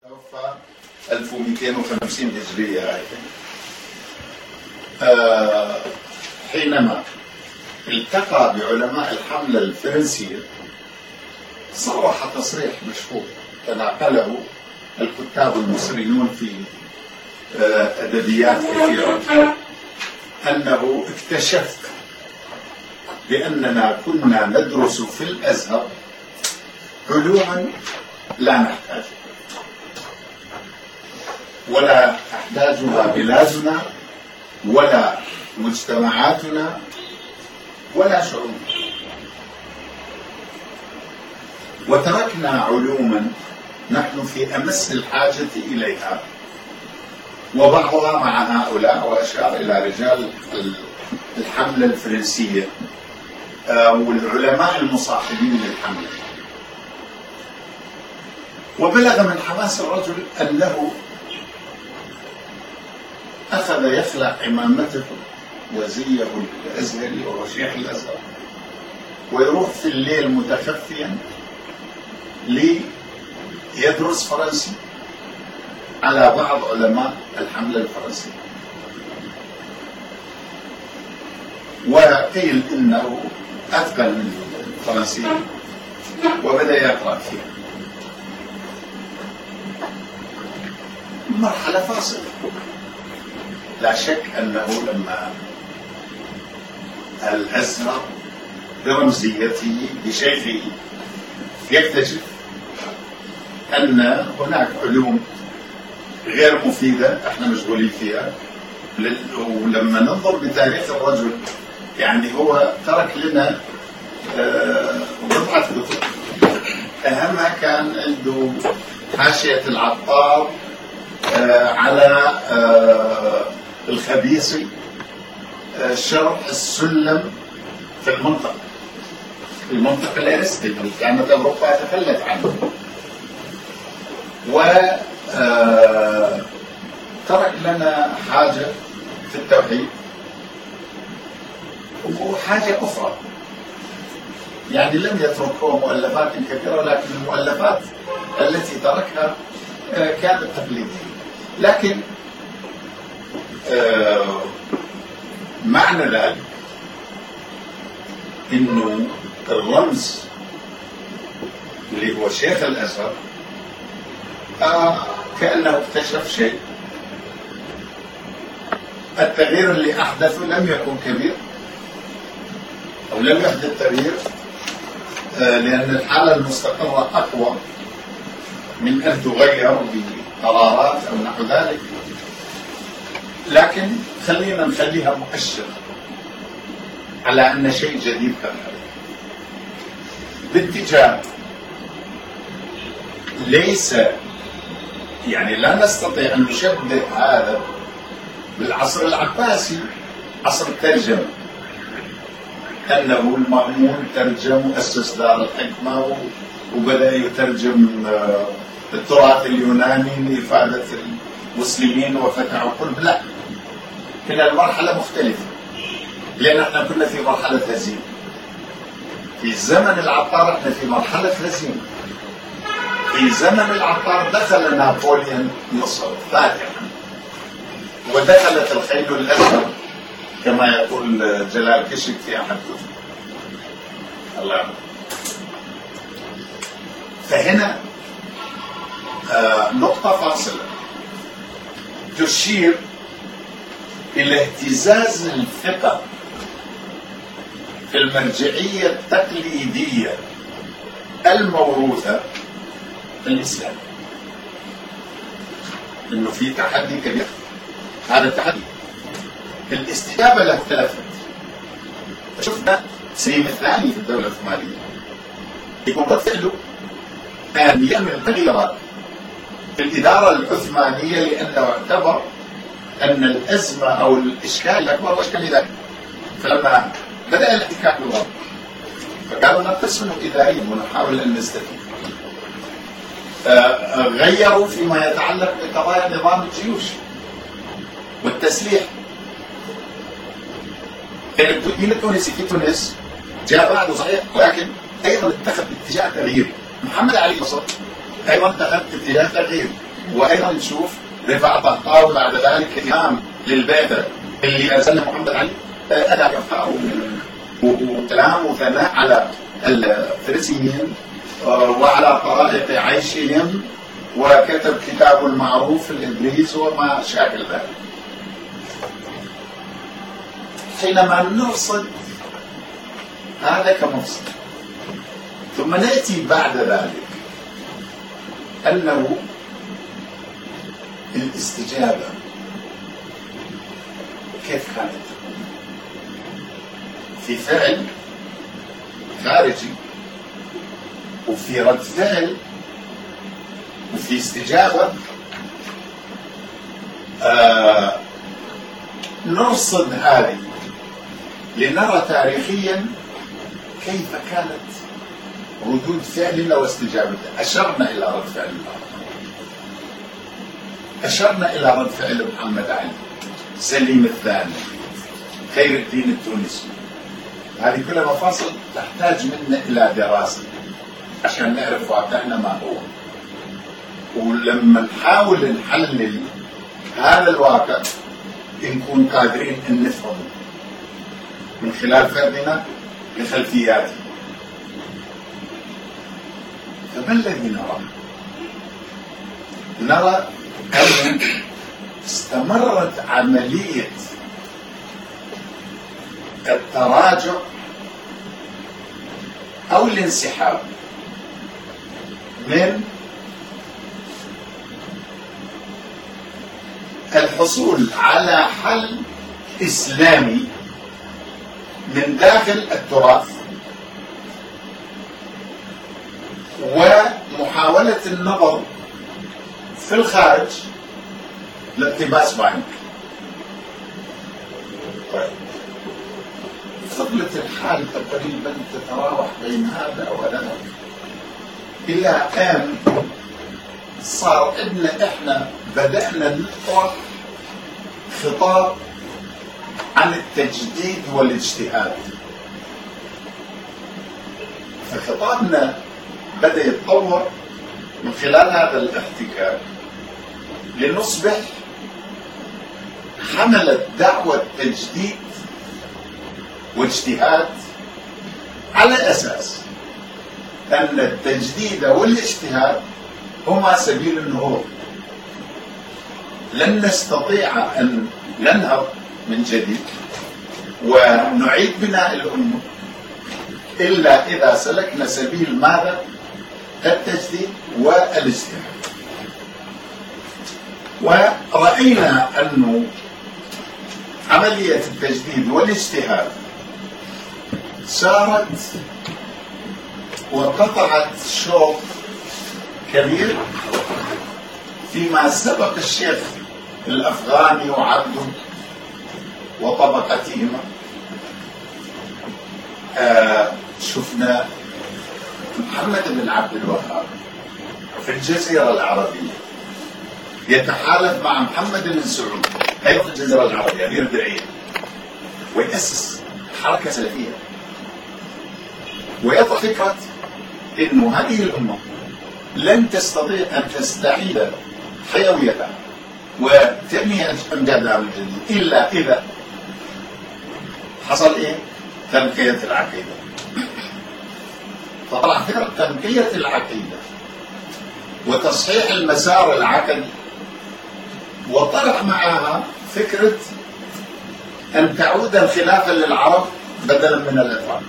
توفى 1250 هجرية. حينما التقى بعلماء الحملة الفرنسية صرح تصريح مشهور تناقله الكتاب المصريون في أدبيات كثيرة أنه اكتشف بأننا كنا ندرس في الأزهر علوما لا نحتاجها ولا تحتاجها بلادنا ولا مجتمعاتنا ولا شعوبنا، وتركنا علوما نحن في أمس الحاجة إليها، وبعضها مع هؤلاء، وأشار إلى رجال الحملة الفرنسية والعلماء المصاحبين للحملة. وبلغ من حماس الرجل أنه أخذ يخلع عمامته وزيه الأزهري وهو شيخ الأزهر ويروح في الليل متخفيا ليدرس فرنسي على بعض علماء الحملة الفرنسية، وقيل إنه أتقن من الفرنسية وبدأ يقرأ فيها. مرحلة فاصلة، لا شك أنه لما الأزهر برمزيته بشيخه يكتشف أن هناك علوم غير مفيدة احنا مشغولين فيها، ولما ننظر بتاريخ الرجل يعني هو ترك لنا بضعة كتب، أهمها كان عنده حاشية العطار على الخبيثي، شرح السلم في المنطق الأرسطي كانت أوروبا تخلت عنه، ترك لنا حاجة في التوحيد وحاجة أخرى، يعني لم يتركه مؤلفات كثيرة، لكن المؤلفات التي تركها كانت تقليدية. لكن معنى ذلك إنه الرمز اللي هو شيخ الأزهر كأنه اكتشف شيء، التغيير اللي أحدثه لم يكن كبير أو لم يحدث تغيير، لأن الحالة المستقرة أقوى من أن تغير بقرارات أو نحو ذلك، لكن خلينا نخليها مؤشر على أن شيء جديد كان باتجاه ليس، يعني لا نستطيع أن نشبه هذا بالعصر العباسي، عصر الترجمة، أنه المأمون ترجم وأسس دار الحكمة وبدأ يترجم التراث اليوناني لإفادة المسلمين وفتحوا قلب. لا، هنا المرحلة مختلفة، لأن احنا كنا في مرحلة هزيمة. في زمن العطار احنا في مرحلة هزيمة. في زمن العطار دخل نابليون مصر فاتحا، ودخلت الخيل الأزهر كما يقول جلال كشك في أحد كتبه. الله. فهنا نقطة فاصلة تشير إلى اهتزاز الثقة في المرجعية التقليدية الموروثة في الإسلام، إنه في تحدي كبير. هذا التحدي الاستجابة له اختلفت. شفنا سليم الثاني في الدولة العثمانية يكون رد فعله أن يعمل تغييرات في الإدارة العثمانية، لأنه اعتبر أن الأزمة أو الإشكال الأكبر هو إشكال ذلك. فلما بدأ الاحتكاك بالغرب فقالوا نقسمه إداريا ونحاول أن نستفيد. غيروا فيما يتعلق بقضايا نظام الجيوش والتسليح. التدين التونسي في تونس جاء بعده صحيح، ولكن أيضا اتخذ اتجاه تغيير. محمد علي مصر أيضا اتخذ اتجاه تغيير. وايضا نشوف رفاعة طهطاوي بعد ذلك امام للبعثه اللي ارسلها محمد علي، ادى وكلام وثناء على الفرنسيين وعلى طرائق عيشهم، وكتب كتابه المعروف الإبريز وما شاكل ذلك. حينما نرصد هذا كمفصل، ثم نأتي بعد ذلك أنه الاستجابة كيف كانت في فعل خارجي وفي رد فعل وفي استجابة. نرصد هذه لنرى تاريخيا كيف كانت ردود فعلنا واستجابتنا. أشرنا إلى رد فعل أشرنا إلى رد فعل محمد علي، سليم الثاني، خير الدين التونسي. هذه كلها مفاصل تحتاج منا إلى دراسة عشان نعرف واقعنا ما هو، ولما نحاول نحلل هذا الواقع نكون قادرين أن نفهم من خلال فهمنا لخلفياته. فما الذي نرى؟ نرى أن استمرت عملية التراجع أو الانسحاب من الحصول على حل إسلامي من داخل التراث، ومحاولة النظر في الخارج لاقتباس بعينك. فضلت الحال تقريبا تتراوح بين هذا وهذا إلى أن صار عندنا إحنا بدأنا نطرح خطاب عن التجديد والاجتهاد. فخطابنا بدأ يتطور من خلال هذا الاحتكاك لنصبح حملت دعوة تجديد واجتهاد على أساس أن التجديد والاجتهاد هما سبيل النهوض. لن نستطيع أن ننهض من جديد ونعيد بناء الأمة إلا إذا سلكنا سبيل ماذا؟ التجديد والاجتهاد. ورأينا أنه عملية التجديد والاجتهاد سارت وقطعت شوط كبير فيما سبق الشيخ الأفغاني وعبده وطبقتهما. شفنا محمد بن عبد الوهاب في الجزيرة العربية يتحالف مع محمد بن سعود أيضا في الجزيرة العربية أمير درعية، ويأسس حركة سلفية ويطرح فكرة إنه هذه الأمة لن تستطيع أن تستعيد حيويتها وتبني أمجادها من جديد إلا إذا حصل إيه؟ تنقية العقيدة. فطلع فكرة تنقية العقيدة وتصحيح المسار العقدي، وطرح معها فكرة أن تعود الخلافة للعرب بدلا من الإطلاق.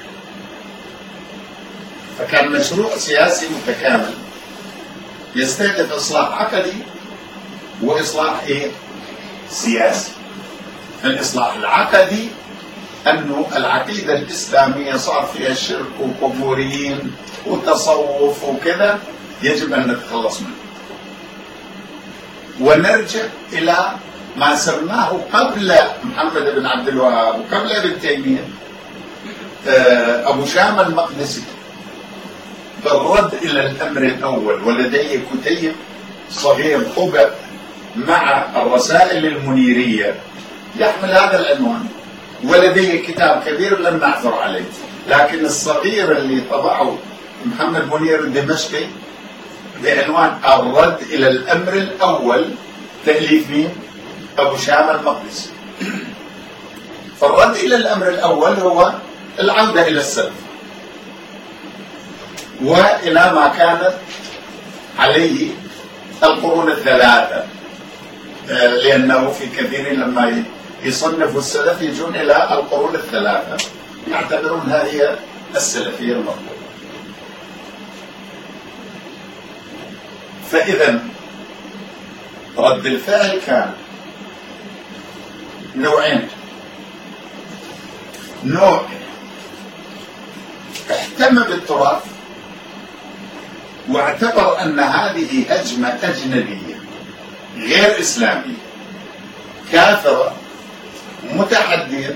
فكان مشروع سياسي متكامل يستهدف إصلاح عقدي وإصلاح إيه؟ سياسي. الإصلاح العقدي أنه العقيدة الإسلامية صار فيها شرك وقبوريين وتصوف وكذا، يجب أن نتخلص منه ونرجع إلى ما سرناه قبل محمد بن عبد الوهاب وقبل ابن تيمية. أبو شامة المقدسي بالرد إلى الأمر الأول، ولديه كتيب صغير طبع مع الرسائل المنيرية يحمل هذا العنوان، ولديه كتاب كبير لم نعثر عليه، لكن الصغير اللي طبعه محمد منير الدمشقي بعنوان الرد إلى الأمر الأول، تأليف مين؟ أبو شامة المقدسي. فالرد إلى الأمر الأول هو العودة إلى السلف وإلى ما كانت عليه القرون الثلاثة، لأنه في كثير لما يصنفوا السلف يجون إلى القرون الثلاثة يعتبرونها هي السلفية المطلوبة. فإذا رد الفعل كان نوعين. نوع اهتم بالتراث واعتبر أن هذه هجمة أجنبية غير إسلامية كافرة متحدية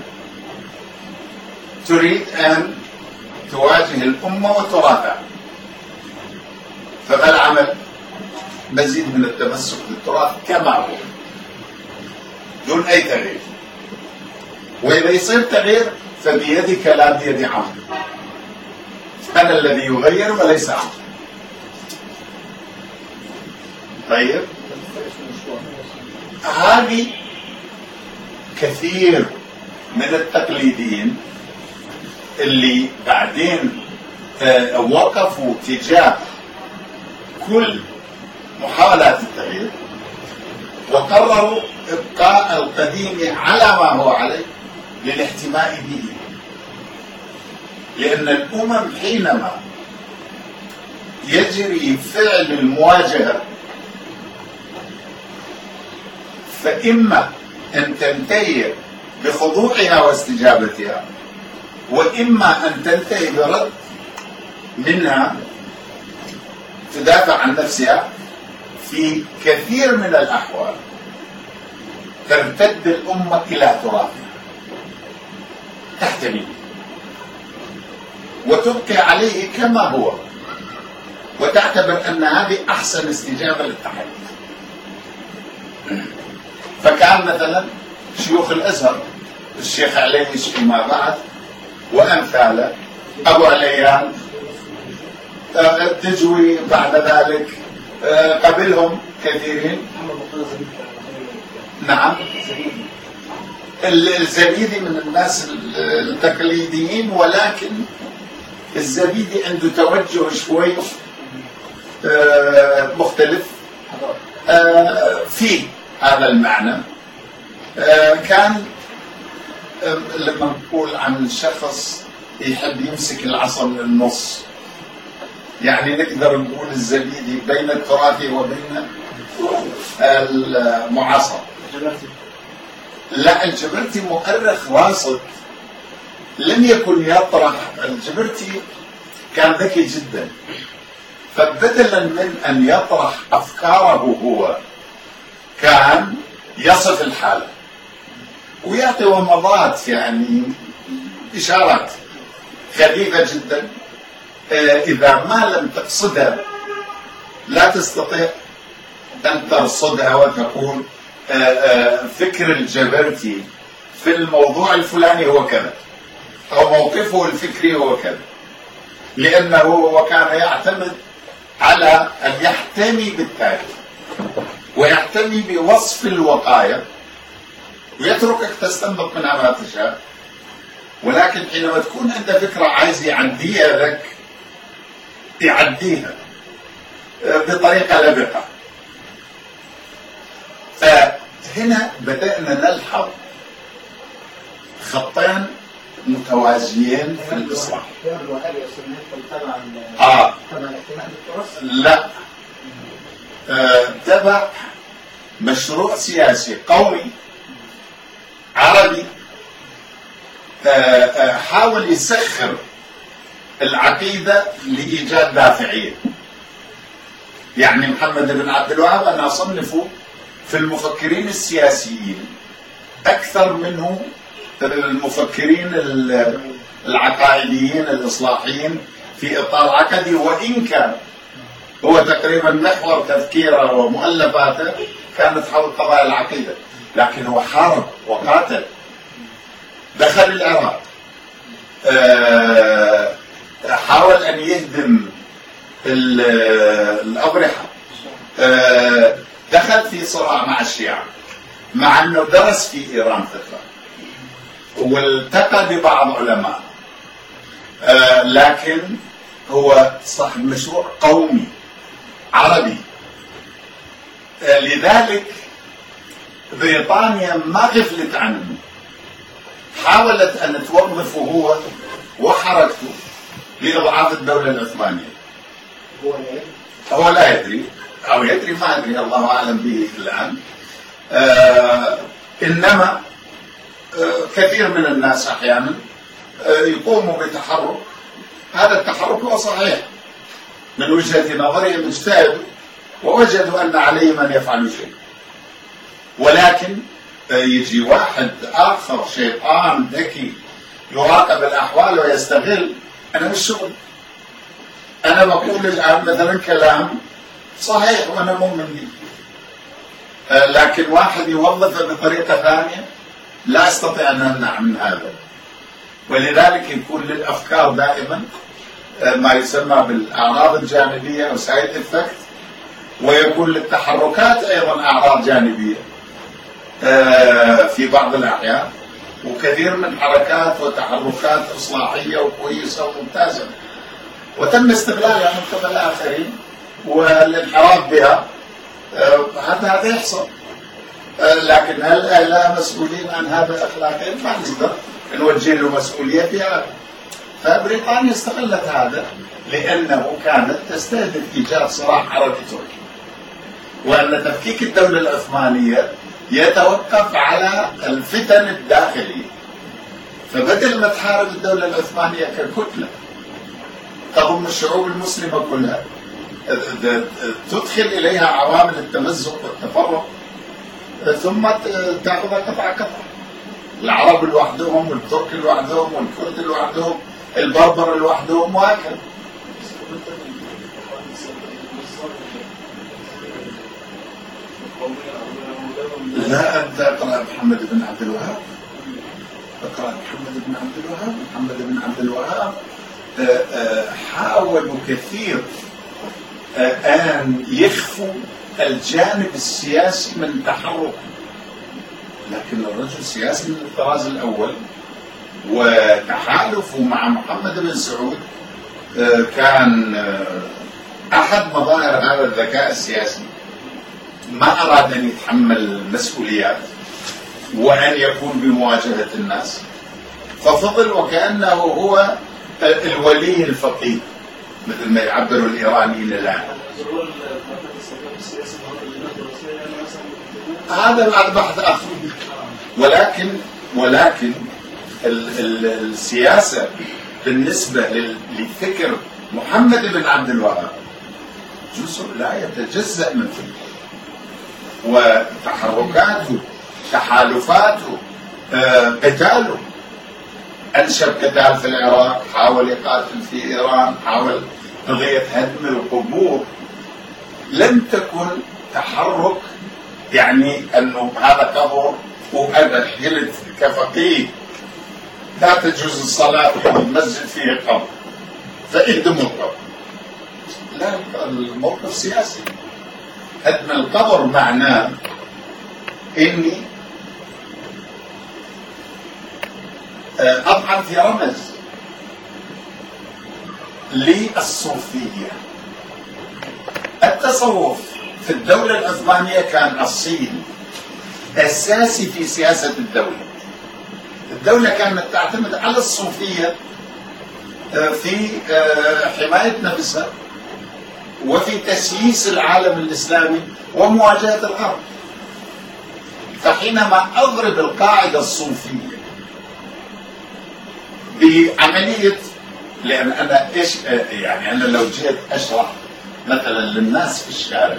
تريد أن تواجه الأمة وترافع، فما العمل؟ مزيد من التمسك بالتراث كما هو دون أي تغيير، وإذا يصير تغيير فبيدك لا بيد عمرو، أنا الذي يغير وليس عمرو. طيب هذه كثير من التقليديين اللي بعدين وقفوا تجاه كل محاولات التغيير وقرروا إبقاء القديم على ما هو عليه للاحتماء به، لأن الأمم حينما يجري فعل المواجهة فإما أن تنتهي بخضوعها واستجابتها، وإما أن تنتهي برد منها تدافع عن نفسها. في كثير من الأحوال ترتد الأمة إلى تراثها تحتمي وتبقي عليه كما هو، وتعتبر أن هذه أحسن استجابة للتحدي. فكان مثلا شيوخ الأزهر الشيخ عليش فيما بعد وأمثاله، أبو عليان الدجوي بعد ذلك، قبلهم كثيرين. نعم، الزبيدي من الناس التقليديين، ولكن الزبيدي عنده توجه شوي مختلف في هذا المعنى. كان لما نقول عن الشخص يحب يمسك العصا من النص، يعني نقدر نقول الزبيدي بين التراث وبين المعاصر. لا، الجبرتي مؤرخ واسط، لم يكن يطرح. الجبرتي كان ذكي جدا، فبدلا من أن يطرح أفكاره هو كان يصف الحالة ويعطي ومضات، يعني إشارات خفيفة جدا. إذا ما لم تقصدها لا تستطيع أن ترصدها وتقول فكر الجبرتي في الموضوع الفلاني هو كذا، أو موقفه الفكري هو كذا، لأنه وكان يعتمد على أن يحتمي بالتاريخ ويحتمي بوصف الوقاية ويتركك تستنبط منها ما تشاء. ولكن حينما تكون عند فكرة عايز يعديها لك يعديها بطريقة لبقة. فهنا بدأنا نلحظ خطين متوازيين في الإصلاح. لا، تبع مشروع سياسي قومي عربي حاول يسخر العقيدة لإيجاد دافعية. يعني محمد بن عبد الوهاب أنا أصنفه في المفكرين السياسيين أكثر منه المفكرين العقائديين الإصلاحيين في إطار عقدي، وإن كان هو تقريبا محور تفكيره ومؤلفاته كانت حول قضايا العقيدة، لكن هو حارب وقاتل، دخل العراق، حاول أن يهدم الأضرحة، دخل في صراع مع الشيعة، مع أنه درس في إيران فترة والتقى ببعض علماء، لكن هو صاحب مشروع قومي عربي. لذلك بريطانيا ما غفلت عنه، حاولت أن توظفه هو وحركته لإضعاف الدولة العثمانية. هو لا يدري أو يدري، ما أدري، الله أعلم به الآن. إنما كثير من الناس أحيانا يقوموا بتحرك، هذا التحرك هو صحيح من وجهة نظرهم، اجتهدوا ووجدوا أن عليهم أن يفعلوا شيء، ولكن يجي واحد آخر شيطان ذكي يراقب الأحوال ويستغل. أنا مش شغل، أنا بقول الآن مثلا كلام صحيح وأنا مؤمن به، لكن واحد يوظفه بطريقة ثانية لا أستطيع أن أمنع من هذا. ولذلك يكون للأفكار دائما ما يسمى بالأعراض الجانبية أو سايد إفكت، ويكون للتحركات أيضا أعراض جانبية في بعض الأحيان، وكثير من حركات وتحركات إصلاحية وكويسة وممتازة وتم استغلالها من قبل الآخرين والانحراف بها، هذا يحصل. لكن هل لا مسؤولين عن هذا أخلاقيا؟ ما نقدر نوجه له مسؤولية في هذا. فبريطانيا استغلت هذا لأنه كانت تستهدف إيجاد صراع عربي تركي، وأن تفكيك الدولة العثمانية يتوقف على الفتن الداخلية. فبدل ما تحارب الدولة العثمانية ككتلة تضم الشعوب المسلمة كلها، تدخل إليها عوامل التمزق والتفرق، ثم تأخذها قطعة قطعة، العرب لوحدهم والترك لوحدهم والكرد لوحدهم البربر لوحدهم وهكذا. لا، أنت اقرأ محمد بن عبد الوهاب، اقرأ محمد بن عبد الوهاب. محمد بن عبد الوهاب حاولوا كثير أن يخفوا الجانب السياسي من تحرك، لكن الرجل سياسي من الطراز الأول، وتحالفه مع محمد بن سعود كان أحد مظاهر هذا الذكاء السياسي. ما أراد أن يتحمل المسؤوليات وأن يكون بمواجهة الناس، ففضل وكأنه هو الولي الفقيه مثل ما يعبروا الإيرانيين الآن. هذا بعد بحث آخر، ولكن السياسة بالنسبة لفكر محمد بن عبد الوهاب جزء لا يتجزأ من فكره، وتحركاته، تحالفاته، قتاله. أنشب قتال في العراق، حاول يقاتل في إيران، حاول قضية هدم القبور. لم تكن تحرك يعني أنه هذا قبر وهذا جلد كفقيه لا تجوز الصلاة في المسجد فيه قبر فاهدموا القبر. لا، الموقف سياسي. هدم القبر معناه إني أضعف في رمز للصوفية. التصوف في الدولة العثمانية كان أصيل أساسي في سياسة الدولة. الدولة كانت تعتمد على الصوفية في حماية نفسها وفي تسييس العالم الإسلامي ومواجهة الغرب. فحينما أضرب القاعدة الصوفية بعملية، لأن أنا إيش يعني أنا لو جيت أشرح مثلا للناس في الشارع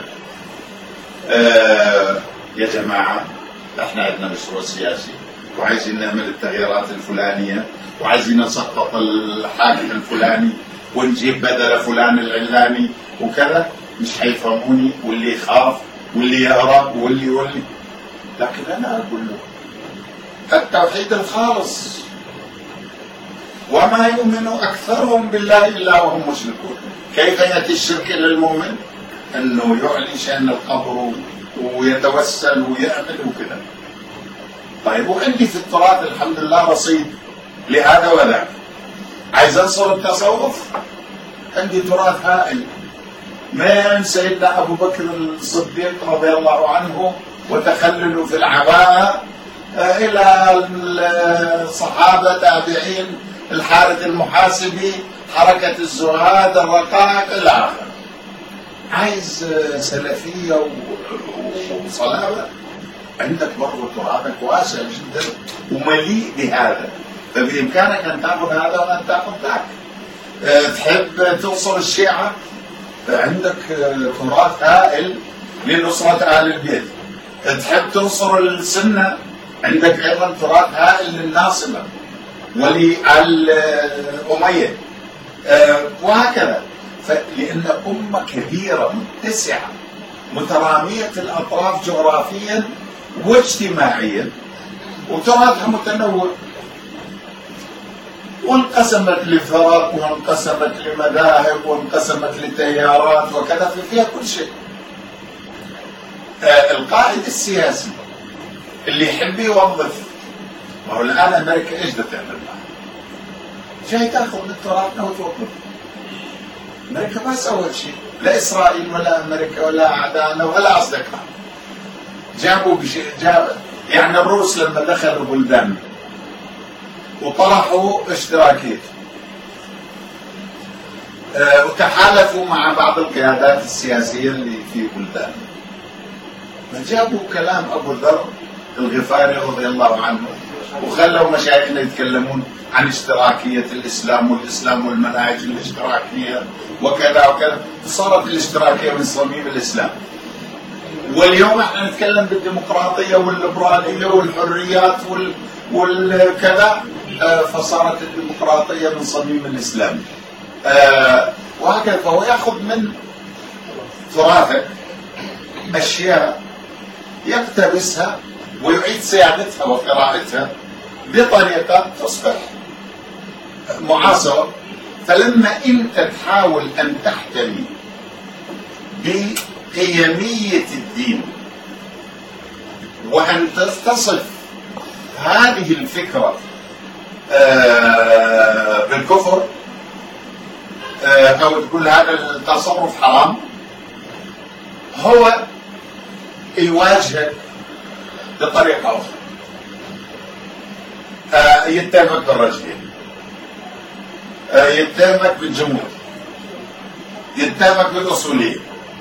يا جماعة احنا عندنا مشروع سياسي وعايزين نعمل التغييرات الفلانية وعايزين نسقط الحاكم الفلاني ونجيب بدل فلان العلاني وكذا، مش حيفهموني، واللي يخاف واللي يهرب واللي لكن أنا أقول له التوحيد الخالص وما يؤمن أكثرهم بالله إلا وهم مشركون. كيف يأتي الشرك إلى المؤمن؟ أنه يعلن شأن القبر ويتوسل ويعمل وكذا. طيب وعندي في التراث الحمد لله رصيد لهذا وذاك. عايز أنصر التصوف، عندي تراث هائل من سيدنا أبو بكر الصديق رضي الله عنه وتخلله في العباءة إلى الصحابة تابعين، الحارث المحاسبي، حركة الزهاد، الرقائق إلى آخره. عايز سلفية وصلابة، عندك برضه تراثك واسع جدا ومليء بهذا، فبإمكانك أن تأخذ هذا وأن تأخذ ذاك. تحب توصل الشيعة، عندك تراث هائل لنصرة أهل البيت. تحب تنصر السنة، عندك أيضا تراث هائل للناصبة وللأمية وهكذا. لأن أمة كبيرة متسعة مترامية الأطراف جغرافيا واجتماعيا، وتراثها متنوع، وانقسمت لفرق وانقسمت لمذاهب وانقسمت لتيارات وكذا، فيها كل شيء. القائد السياسي اللي يحب يوظف، ما هو الآن أمريكا إيش بدها تعمل معه؟ جاي تاخذ من تراثنا وتوظف. أمريكا ما سوت شيء، لا إسرائيل ولا أمريكا ولا أعداءنا ولا أصدقاء. جابوا يعني الروس لما دخلوا بلدان وطرحوا اشتراكية وتحالفوا مع بعض القيادات السياسية اللي في بلدان، فجابوا كلام أبو ذر الغفاري رضي الله عنه وخلوا مشايخنا يتكلمون عن اشتراكية الإسلام والإسلام والمناهج الاشتراكية وكذا وكذا، صارت الاشتراكية من صميم الإسلام. واليوم احنا نتكلم بالديمقراطية والليبرالية والحريات والكذا، فصارت الديمقراطية من صميم الإسلام وهكذا. فهو يأخذ من تراثك أشياء يقتبسها ويعيد صياغتها وقراءتها بطريقة تصبح معاصرة. فلما أنت تحاول أن تحتمي بقيمية الدين وأن تصف هذه الفكرة بالكفر أو تقول هذا التصرف حرام، هو يواجهك بطريقة أخرى. يتهمك بالرجلين، يتهمك بالجمود، يتهمك بالأصولية،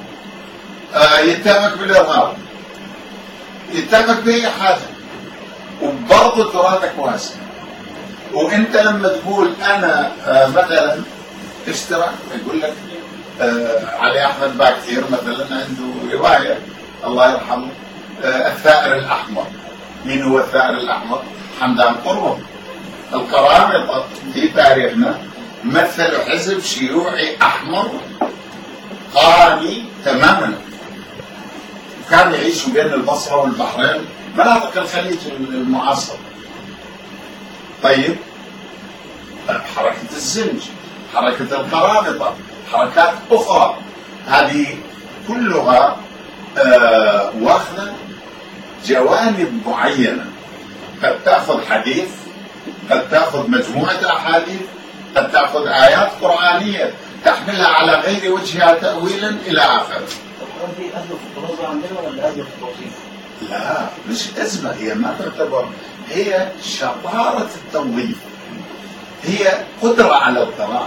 يتهمك بالإرهاب، يتهمك بأي حاجة، وبرضه تراثك واسع. وانت لما تقول انا مثلا اشتراك، يقول لك علي احمد باكثير مثلا عنده روايه الله يرحمه الثائر الاحمر. مين هو الثائر الاحمر؟ حمدان قرب. القرامطه في تاريخنا مثلوا حزب شيوعي احمر قاني تماما، كانوا يعيشوا بين البصره والبحرين، مناطق الخليج المعاصر. طيب حركة الزنج، حركة القرامطة، حركات أخرى، هذه كلها واخذة جوانب معينة. قد تأخذ حديث، قد تأخذ مجموعة أحاديث، قد تأخذ آيات قرآنية تحملها على غير وجهها تأويلا إلى آخره. في أزمة في التوظيف عندنا ولا أزمة في التوظيف؟ لا، مش أزمة، هي ما تعتبر، هي شطارة التوظيف، هي قدرة على القراءة.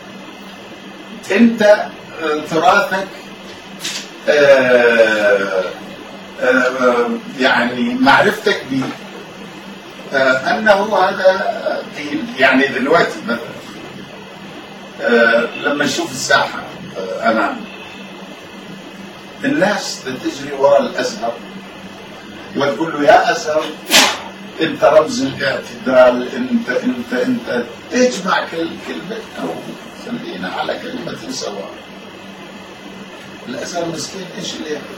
أنت تراثك يعني معرفتك به أنه هذا دين. يعني دلوقتي مثلا لما نشوف الساحة أمام الناس تجري وراء الأزهر وتقول له يا أزهر انت رمز الاعتدال، انت تجمع كلمة او خلينا على كلمة سواء. الازهر مسكين ايش اللي يعمل؟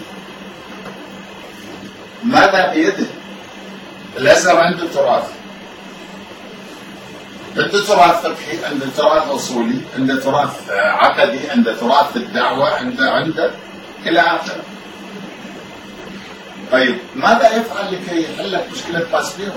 ماذا بيده؟ الازهر عنده تراث، عنده تراث فقهي، عنده تراث اصولي، عنده تراث عقدي، عنده تراث الدعوه، عنده الى اخره. طيب ماذا يفعل لكي يحل لك مشكله باسبيرو؟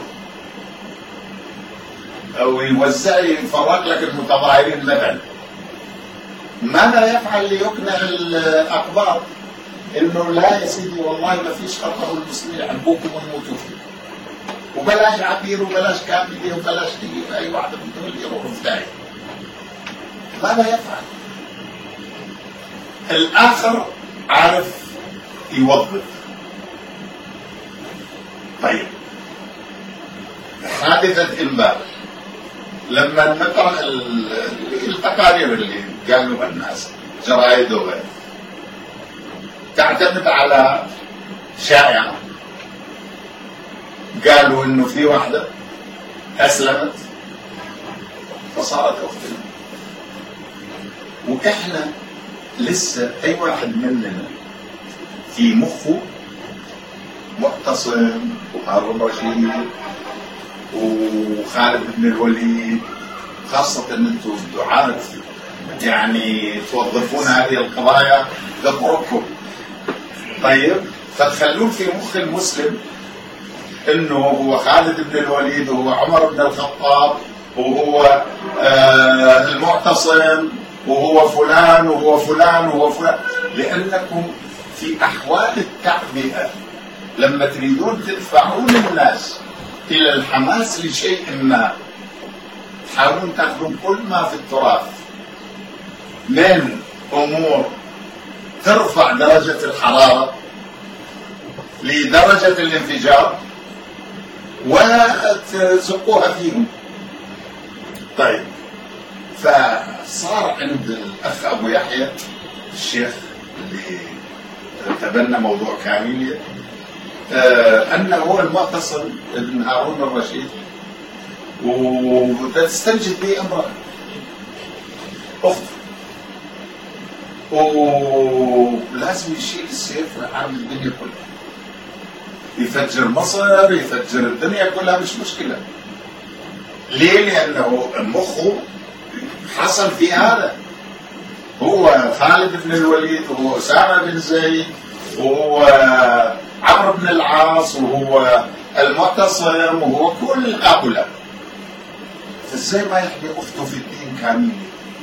او يفرق لك المتظاهرين مثلا؟ ماذا يفعل ليقنع الاقباط انه لا يا سيدي والله ما فيش خطر المسلمين يحبوكم ويموتوا فيكم، وبلاش عبير وبلاش كاملي وبلاش تجيب اي واحده من دول يروحوا في داهيه؟ ماذا يفعل؟ الاخر عارف يوظف. طيب حادثه امبارح لما نقرا التقارير اللي قالوها الناس جرايد وغيره تعتمد على شائعه، قالوا انه في واحده اسلمت فصارت اختنا، واحنا لسه اي واحد مننا في مخه معتصم وهارون رشيد وخالد بن الوليد، خاصة ان انتم الدعاة يعني توظفون هذه القضايا لطرقكم. طيب فتخلون في مخ المسلم انه هو خالد بن الوليد وهو عمر بن الخطاب وهو المعتصم وهو فلان وهو فلان وهو فلان، لانكم في احوال التعبئة لما تريدون تدفعون الناس الى الحماس لشيء ما تحاولون تاخذون كل ما في التراث من امور ترفع درجة الحرارة لدرجة الانفجار وتسقوها فيهم. طيب فصار عند الاخ ابو يحيى الشيخ اللي تبنى موضوع كاملية انه هو المعتصم ابن هارون الرشيد، وتستنجد به امرأة اخته، ولازم يشيل السيف ويحارب الدنيا كلها، يفجر مصر يفجر الدنيا كلها، مش مشكلة. ليه؟ لأنه مخه حصل في هذا، هو خالد بن الوليد وهو أسامة بن زيد وهو عمرو بن العاص وهو المعتصم وهو كل هؤلاء، فازاي ما يحمي أخته في الدين كامل؟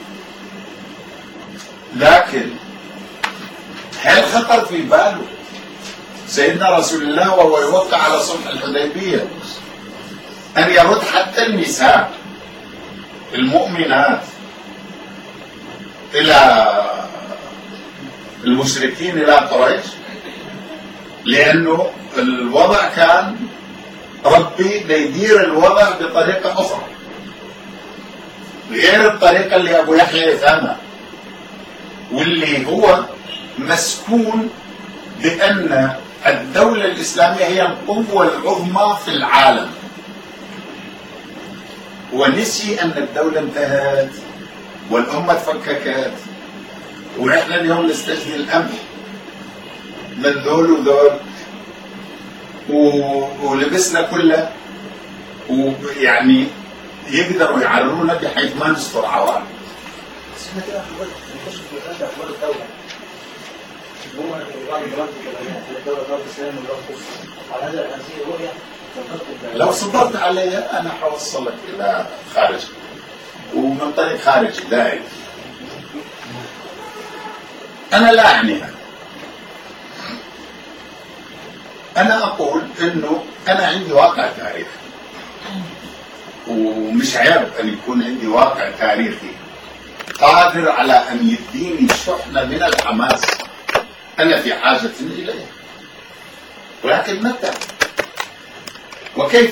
لكن هل خطر في باله سيدنا رسول الله وهو يوقع على صلح الحديبية أن يرد حتى النساء المؤمنات إلى المشركين إلى قريش؟ لأنه الوضع كان ربي بيدير الوضع بطريقة أخرى غير الطريقة اللي أبو يحيى يفهمها، واللي هو مسكون بأن الدولة الإسلامية هي القوة العظمى في العالم، ونسي أن الدولة انتهت والأمة تفككت، ونحن اليوم نستجدي الأمن من ذول وذول ولبسنا كله، ويعني يقدروا يعررونا بحيث ما نستر عوارض. لو صبرت علي أنا حوصلك إلى خارج ومن طريق خارجي دائما. أنا لا أعنيها، أنا أقول إنه أنا عندي واقع تاريخي، ومش عيب أن يكون عندي واقع تاريخي قادر على أن يديني شحنة من الحماس أنا في حاجة إليه، ولكن متى وكيف؟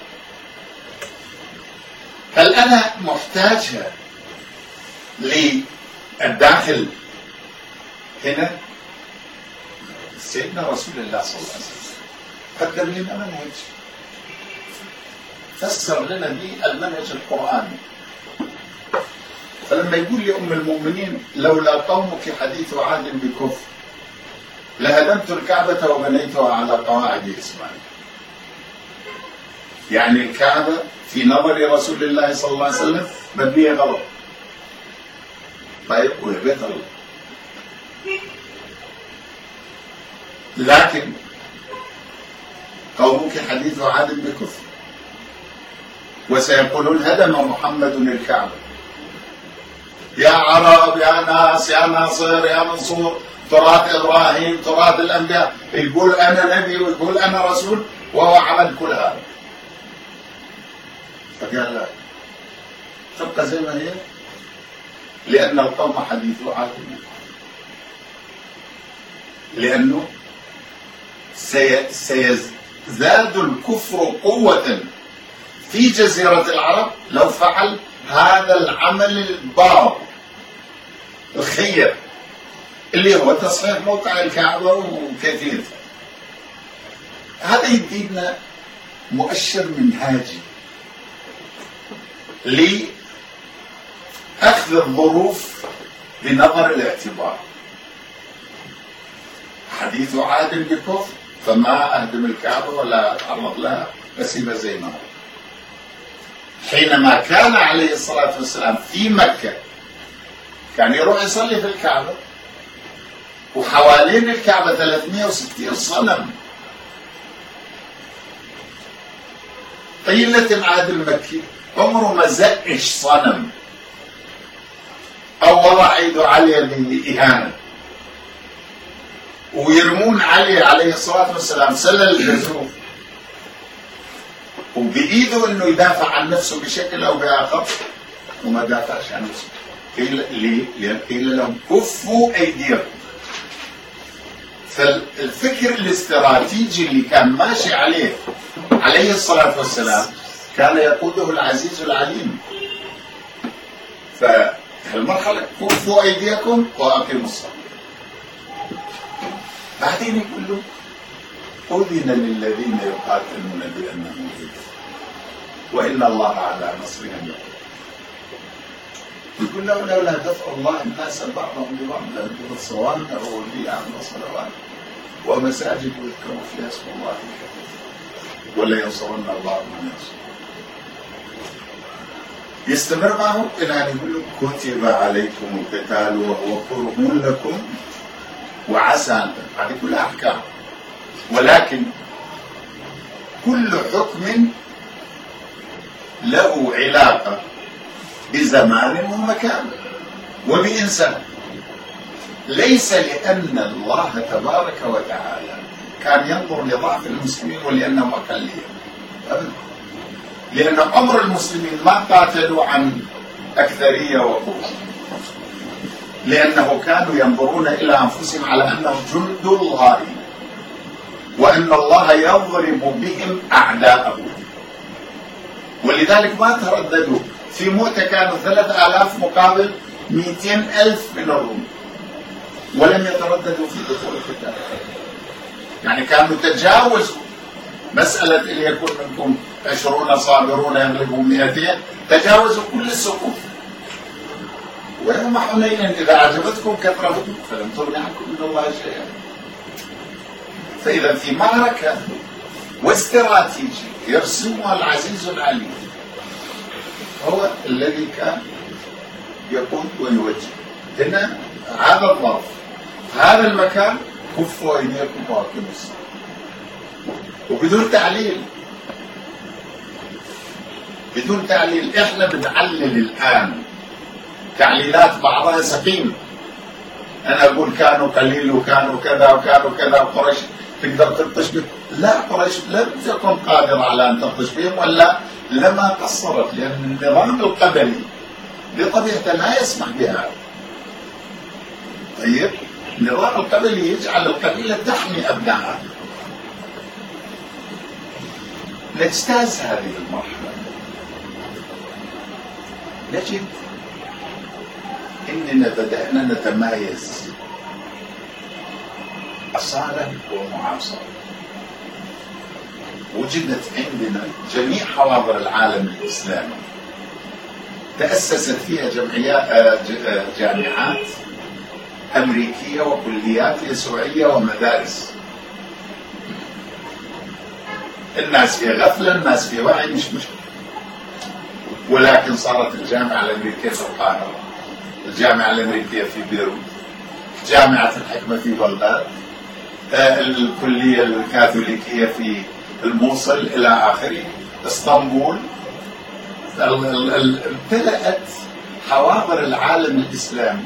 هل أنا محتاجها للداخل هنا؟ سيدنا رسول الله صلى الله عليه وسلم قدم لنا منهج، فسر لنا به المنهج القرآني. فلما يقول لي أم المؤمنين لولا قومك حديث عهد بكفر لهدمت الكعبة وبنيتها على قواعد إسماعيل، يعني الكعبة في نظر رسول الله صلى الله عليه وسلم مبنية غلط. طيب وهي بيت الله، لكن قومك حديث عهد بكفر وسيقولون هدم محمد الكعبة. يا عرب يا ناس يا ناصر يا منصور، تراث إبراهيم تراث الأنبياء، يقول أنا نبي ويقول أنا رسول وهو عمل كل هذا. فقال لا، تبقى زي ما هي لأن القوم حديث عهد، لأنه سيزداد الكفر قوة في جزيرة العرب لو فعل هذا العمل البار الخير اللي هو تصحيح موقع الكعبة وكثير. هذا يدينا مؤشر منهاجي لأخذ الظروف بنظر الاعتبار. حديث عهد بكفر فما أهدم الكعبة ولا أتعرض لها، بسيبها زي ما هو. حينما كان عليه الصلاة والسلام في مكة كان يروح يصلي في الكعبة، وحوالين الكعبة 360 صنم. طيلة العهد المكي عمره ما زقش صنم أو وضع ايده عليه لإهانة. ويرمون علي عليه الصلاة والسلام سلة الجزور وبإيده انه يدافع عن نفسه بشكل او باخر، وما دافعش عن نفسه. قيل لهم كفوا ايديكم. فالفكر االاستراتيجي اللي كان ماشي عليه الصلاة والسلام كان يقوده العزيز العليم. فالمرحلة كفوا ايديكم واقيموا الصلاة. بعدين يقول له أذن للذين يقاتلون بأنهم ظلموا وإن الله على نصرهم لقدير. يقول له لولا دفع الله الناس بعضهم ببعض لهدمت الصوامع والبيع والصلوات ومساجد يذكر فيها اسم الله كثيرا ولا ينصرن الله من ينصر. يستمر معه إلى أن يقول له كتب عليكم القتال وهو كره لكم وعسى أن تفعلوا. كل أحكام، ولكن كل حكم له علاقة بزمان ومكان وبإنسان. ليس لأن الله تبارك وتعالى كان ينظر لضعف المسلمين ولأنهم أقلية، أبدا. لأن أمر المسلمين ما قاتلوا عن أكثرية وقوة، لأنه كانوا ينظرون إلى أنفسهم على أنهم جند الله وأن الله يضرب بهم أعداءهم. ولذلك ما ترددوا. في مؤتة كانوا 3000 مقابل 200,000 من الروم، ولم يترددوا في دخول القتال. يعني كانوا تجاوزوا مسألة إن يكون منكم 20 صابرون يغلبوا 200، تجاوزوا كل الصفوف. ويوم حنين إذا أعجبتكم كثرتكم فلم تغن عنكم من الله شيئا. فإذا في معركة واستراتيجي يرسمها العزيز العليم هو الذي كان يقود ويوجه. هنا هذا الظرف، هذا المكان، كفوا أيديكم وأقيموا الصلاة. وبدون تعليل، بدون تعليل. احنا بنعلل الآن تعليلات بعضها سقيم. أنا أقول كانوا قليل وكانوا كذا وكانوا كذا وقريش تقدر تبطش بهم. لا، قريش لم تكن قادرة على أن تبطش بهم ولا لما قصرت، لأن النظام القبلي بطبيعته لا يسمح بها. طيب النظام القبلي يجعل القبيلة تحمي أبنائها. نجتاز هذه المرحلة نجد إننا بدأنا نتمايز أصالة ومعاصرة. وجدت عندنا جميع حواضر العالم الإسلامي تأسست فيها جامعات أمريكية وكليات يسوعية ومدارس. الناس في غفلة، الناس في وعي، مش مشكلة. ولكن صارت الجامعة الأمريكية في القاهرة، الجامعة الأمريكية في بيروت، جامعة الحكمة في بغداد، الكلية الكاثوليكية في الموصل إلى آخره، اسطنبول. امتلأت حواضر العالم الإسلامي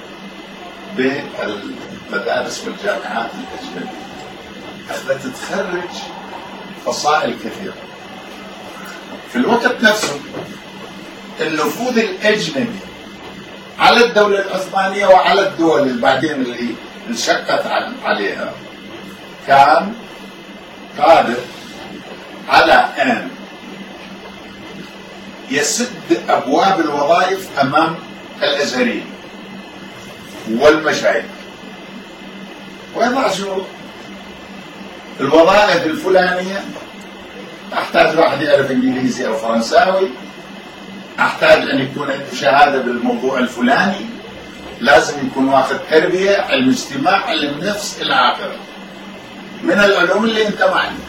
بالمدارس والجامعات الأجنبية، أخذت تخرج فصائل كثيرة. في الوقت نفسه النفوذ الأجنبي على الدولة العثمانية وعلى الدول اللي بعدين اللي انشقت عليها كان قادر على أن يسد أبواب الوظائف أمام الأزهريين والمشايخ، ويضع شروط. الوظائف الفلانية أحتاج واحد يعرف إنجليزي أو فرنساوي، أحتاج أن يكون عنده شهادة بالموضوع الفلاني، لازم يكون واخذ تربية، علم اجتماع، علم نفس إلى آخره من العلوم اللي أنت ما عندك.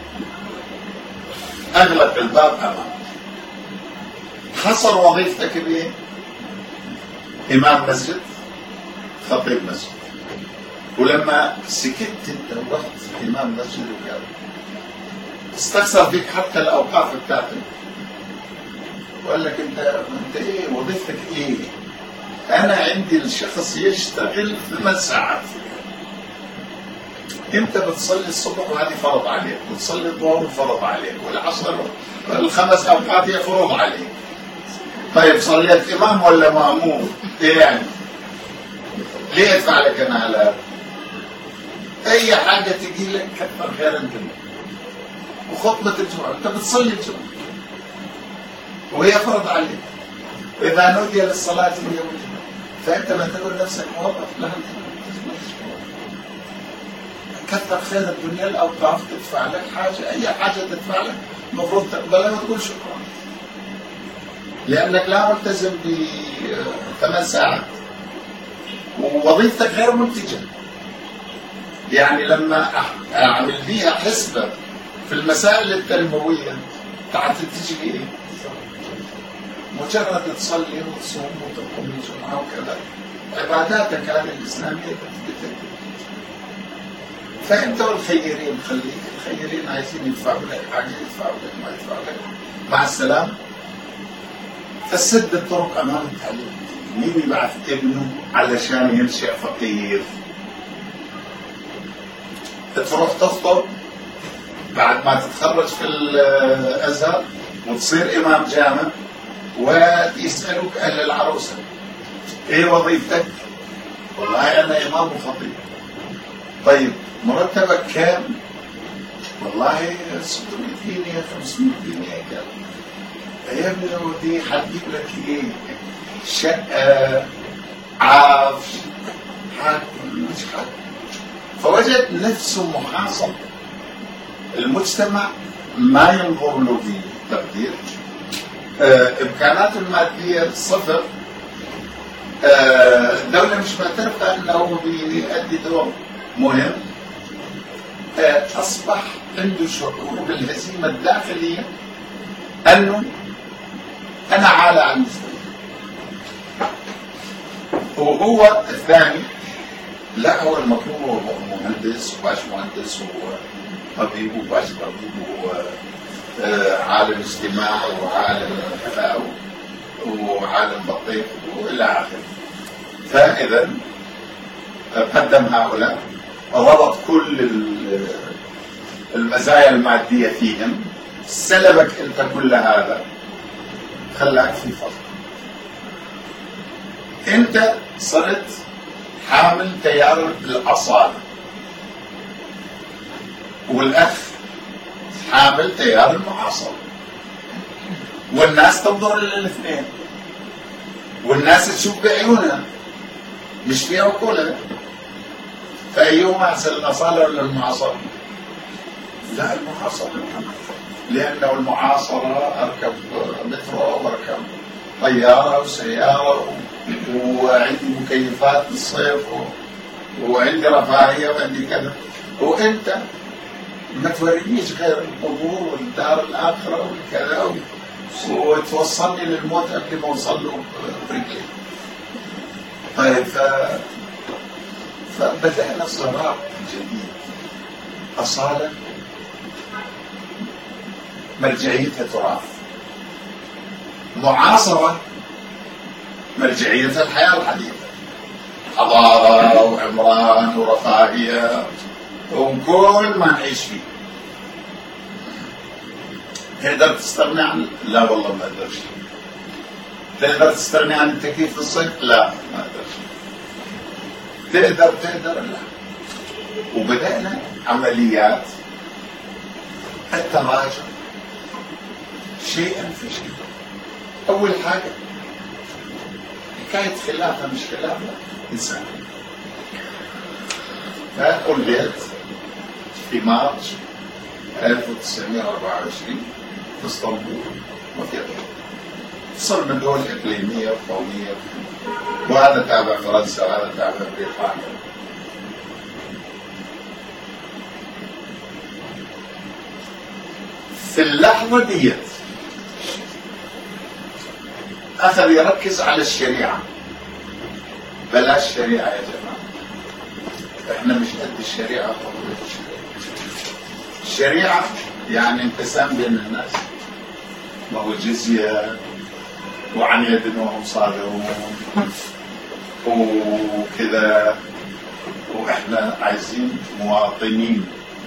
أغلق الباب أمامك. حصر وظيفتك بإيه؟ إمام مسجد، خطيب مسجد. ولما سكت أنت ورحت إمام مسجد وقال استخسر فيك حتى الأوقاف بتاعتك، وقال لك أنت إيه وظيفتك إيه؟ أنا عندي الشخص يشتغل 8 ساعات. أنت بتصلي الصبح وهذه فرض عليك، بتصلي الظهر فرض عليك، والعصر ال5 أوقات هي فرض عليك. طيب صليت إمام ولا مأموم؟ إيه يعني؟ ليه أدفع لك أنا على أي حاجة تجي لك كثر خير الدنيا؟ وخطبة الجمعة أنت بتصلي الجمعة وهي فرض عليك، وإذا نودي للصلاة من يوم الجمعة فأنت معتبر نفسك موظف لها. كثر خير الدنيا، الأوقاف تدفع لك حاجة، أي حاجة تدفع لك المفروض تقبلها وتقول شكرا، لأنك لا ملتزم ب8 ساعات ووظيفتك غير منتجة. يعني لما أعمل بيها حسبة في المسائل التنموية تعال تجي إيه؟ مجرد تصلي وتصوم وتقوم الجمعة وكذا، عباداتك هذه الإسلامية تثبتك. فأنت والخيرين خليك، الخيرين عايزين يدفعوا لك حاجة يدفعوا لك، ما يدفعوا لك مع السلامة. فسد الطرق أمام التعليم. مين يبعث ابنه علشان ينشأ فقير؟ تروح تخطب بعد ما تتخرج في الأزهر وتصير إمام جامع ويسألوك أهل العروسة إيه وظيفتك؟ والله أنا إمام وخطيب. طيب مرتبك كام؟ والله 600 جنيه 500 جنيه كذا. يا ابني دي حتجيب لك ايه؟ شقة، عفش، مش حاجة. فوجد نفسه محاصر. المجتمع ما ينظر له بتقدير، إمكاناته المادية صفر، الدولة مش معترفة أنه بيؤدي دور مهم. أصبح عنده شعور بالهزيمة الداخلية أنه أنا عالة عن المستوى. وهو الثاني لا، هو المطلوب هو مهندس وباش مهندس وطبيب وباش طبيب وعالم اجتماع وعالم كذا وعالم بطيء وإلى آخره. فإذا قدم هؤلاء ضبط كل المزايا المادية فيهم، سلبك أنت كل هذا، خلاك في فقر. أنت صرت حامل تيار الأصالة، والأخ حامل تيار المعاصرة، والناس تنظر للاثنين، والناس تشوف بعيونها مش في عقولها. فأيهما أحسن، الأصالة ولا المعاصرة؟ لا، المعاصرة، لأنه المعاصرة أركب مترو وأركب طيارة وسيارة وعندي مكيفات بالصيف وعندي رفاهية وعندي كذا. وأنت ما تورينيش غير القبور والدار الآخرة والكذا وتوصلني للموت قبل ما أوصل له برجلي. طيب فبدأنا صراع جديد. أصالة مرجعيتها تراث، معاصرة مرجعيتها الحياة الحديثة، حضارة وعمران ورفاهية وكل ما نعيش فيه. تقدر تستغني عن؟ لا والله ما اقدرش. تقدر تستغني عن التكييف في الصيف؟ لا ما اقدرش. تقدر لا. وبدأنا عمليات التراجع شيئا فشيئا. أول حاجة حكاية خلافة مش خلافة إنسان. فولدت في مارس 1924 في اسطنبول وفي فصل من دول إقليمية وقومية، وهذا تابع فرنسا وهذا تابع بريطانيا. في اللحظة ديت أخذ يركز على الشريعة. بلاش الشريعة يا جماعة، احنا مش قد الشريعة. الشريعة يعني انقسام بين الناس، ما هو جزية وعن يد وهم صادرون وكذا، واحنا عايزين مواطنين،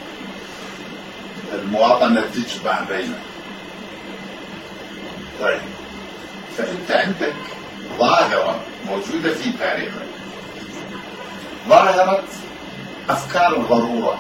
المواطنة تجمع بيننا. طيب فأنت عندك ظاهرة موجودة في تاريخنا، ظاهرة أفكار الضرورة.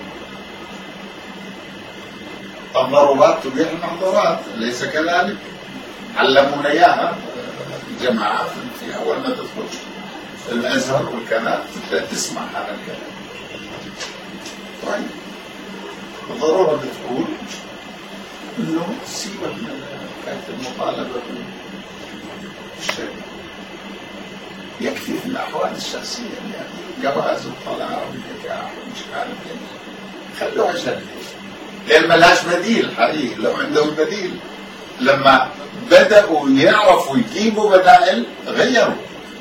الضرورات تبيح المحظورات، أليس كذلك؟ علمونا إياها جماعة في أول ما تدخل الأزهر والكلام تسمع هذا الكلام. طيب الضرورة بتقول إنه سيبك من حكاية المطالبة بالشيء، يكفي في الأحوال الشخصية يعني جواز وطلاق ونكاح ومش عارف ايه، خلوها شرعية لأن ملهاش بديل حقيقي. لو عندهم بديل لما بدأوا يعرفوا يجيبوا بدائل غيروا.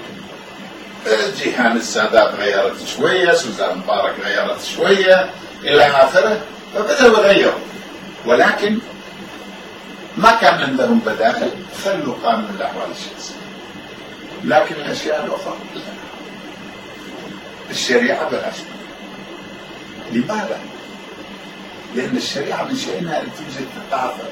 جيهان السادات غيرت شوية، سوزان مبارك غيرت شوية إلى آخره، فبدأوا يغيروا، ولكن ما كان عندهم بدائل، خلوا قانون الأحوال الشخصية. لكن الأشياء الأخرى لا. الشريعة بلاش. لماذا؟ لأن الشريعة من شأنها أن توجد ثقافة.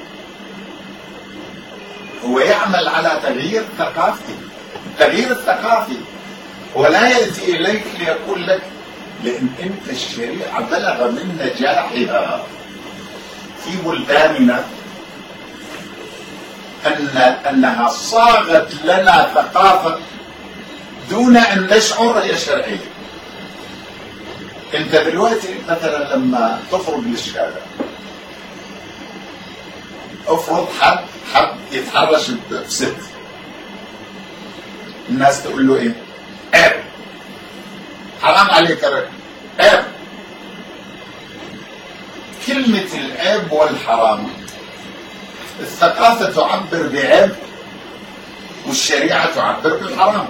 هو يعمل على تغيير ثقافتي، التغيير الثقافي، ولا يأتي إليك ليقول لك لأن أنت الشريعة بلغ من نجاحها في بلداننا أنها صاغت لنا ثقافة دون أن نشعر هي شرعية. أنت دلوقتي مثلا لما تخرج للشارع، افرض حد يتحرش بست، الناس تقول له ايه؟ عيب، حرام عليك يا رجل، عيب. كلمة العيب والحرام الثقافة تعبر بعيب والشريعة تعبر بالحرام،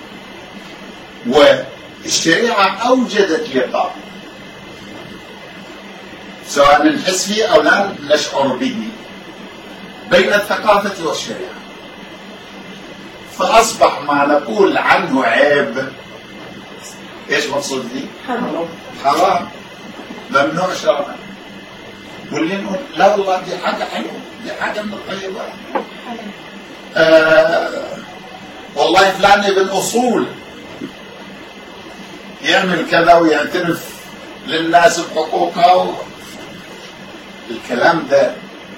والشريعة أوجدت لقاء سواء نحس فيه أو لا نشعر به بين الثقافة والشريعة، فأصبح ما نقول عنه عيب إيش مقصود فيه؟ حرام، ممنوع شرعا. واللي نقول لا والله دي حاجة حلوة، دي حاجة من الطيبات، والله فلان ابن أصول يعمل كذا ويعترف للناس بحقوقها الكلام ده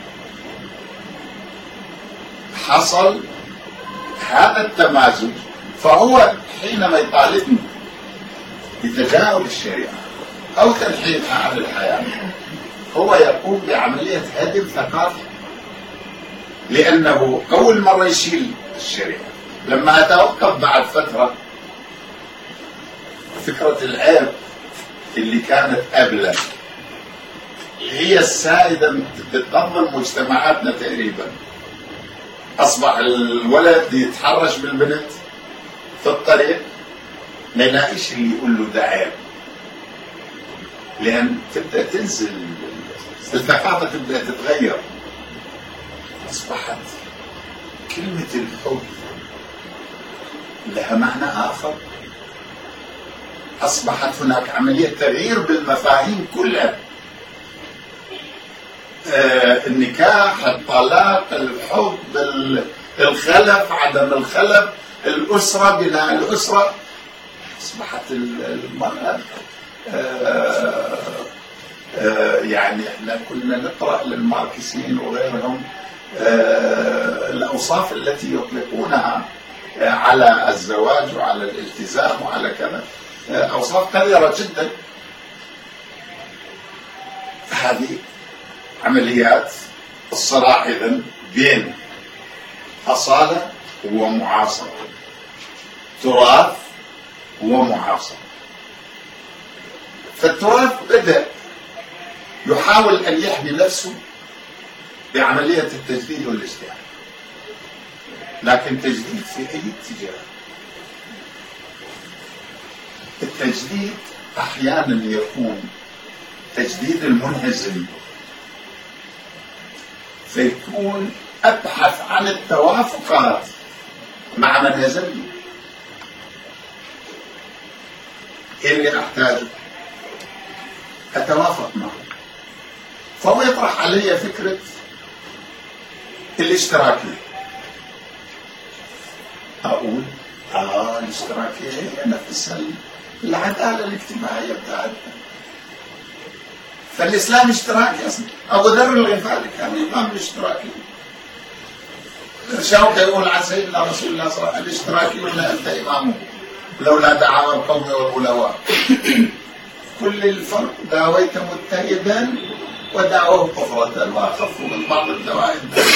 حصل هذا التمازج. فهو حينما يطالبني بتجاهل الشريعة أو تلحيقها عن الحياة هو يقوم بعملية هدم ثقافي، لأنه أول مرة يشيل الشريعة. لما أتوقف بعد فترة فكرة العيب اللي كانت قبل هي السائدة بتنظم مجتمعاتنا تقريبا. أصبح الولد يتحرش بالبنت في الطريق ما يلاقيش اللي يقول له ده عيب، لأن تبدأ تنزل الثقافة، تبدأ تتغير. أصبحت كلمة الحب لها معنى آخر. أصبحت هناك عملية تغيير بالمفاهيم كلها. النكاح، الطلاق، الحب، الخلف، عدم الخلف، الأسرة، بناء الأسرة. أصبحت المرأة يعني احنا كنا نقرأ للماركسيين وغيرهم الأوصاف التي يطلقونها على الزواج وعلى الالتزام وعلى كذا، أوصاف كثيرة جدا. هذه عمليات الصراع إذن بين أصالة ومعاصرة، تراث ومعاصرة. فالتراث بدأ يحاول أن يحمي نفسه بعملية التجديد والاجتهاد، لكن تجديد في أي اتجاه؟ التجديد أحيانا يكون تجديد المنهزم، فيكون أبحث عن التوافقات مع من هزمني. اللي أحتاجه أتوافق معه، فهو يطرح علي فكرة الاشتراكية. أقول الاشتراكية هي نفسها العدالة الاجتماعية بتاعتنا. فالإسلام اشتراكي أصلا. أبو ذر الغفاري كان إمام الاشتراكي. شوكة يقول عن سيدنا رسول الله صلى الله عليه وسلم الاشتراكي ولا أنت إمامه لولا دعاوى القوم والعلواء. كل الفرق داويت متحدا ودعوه كفرة وأخف من بعض الدواء.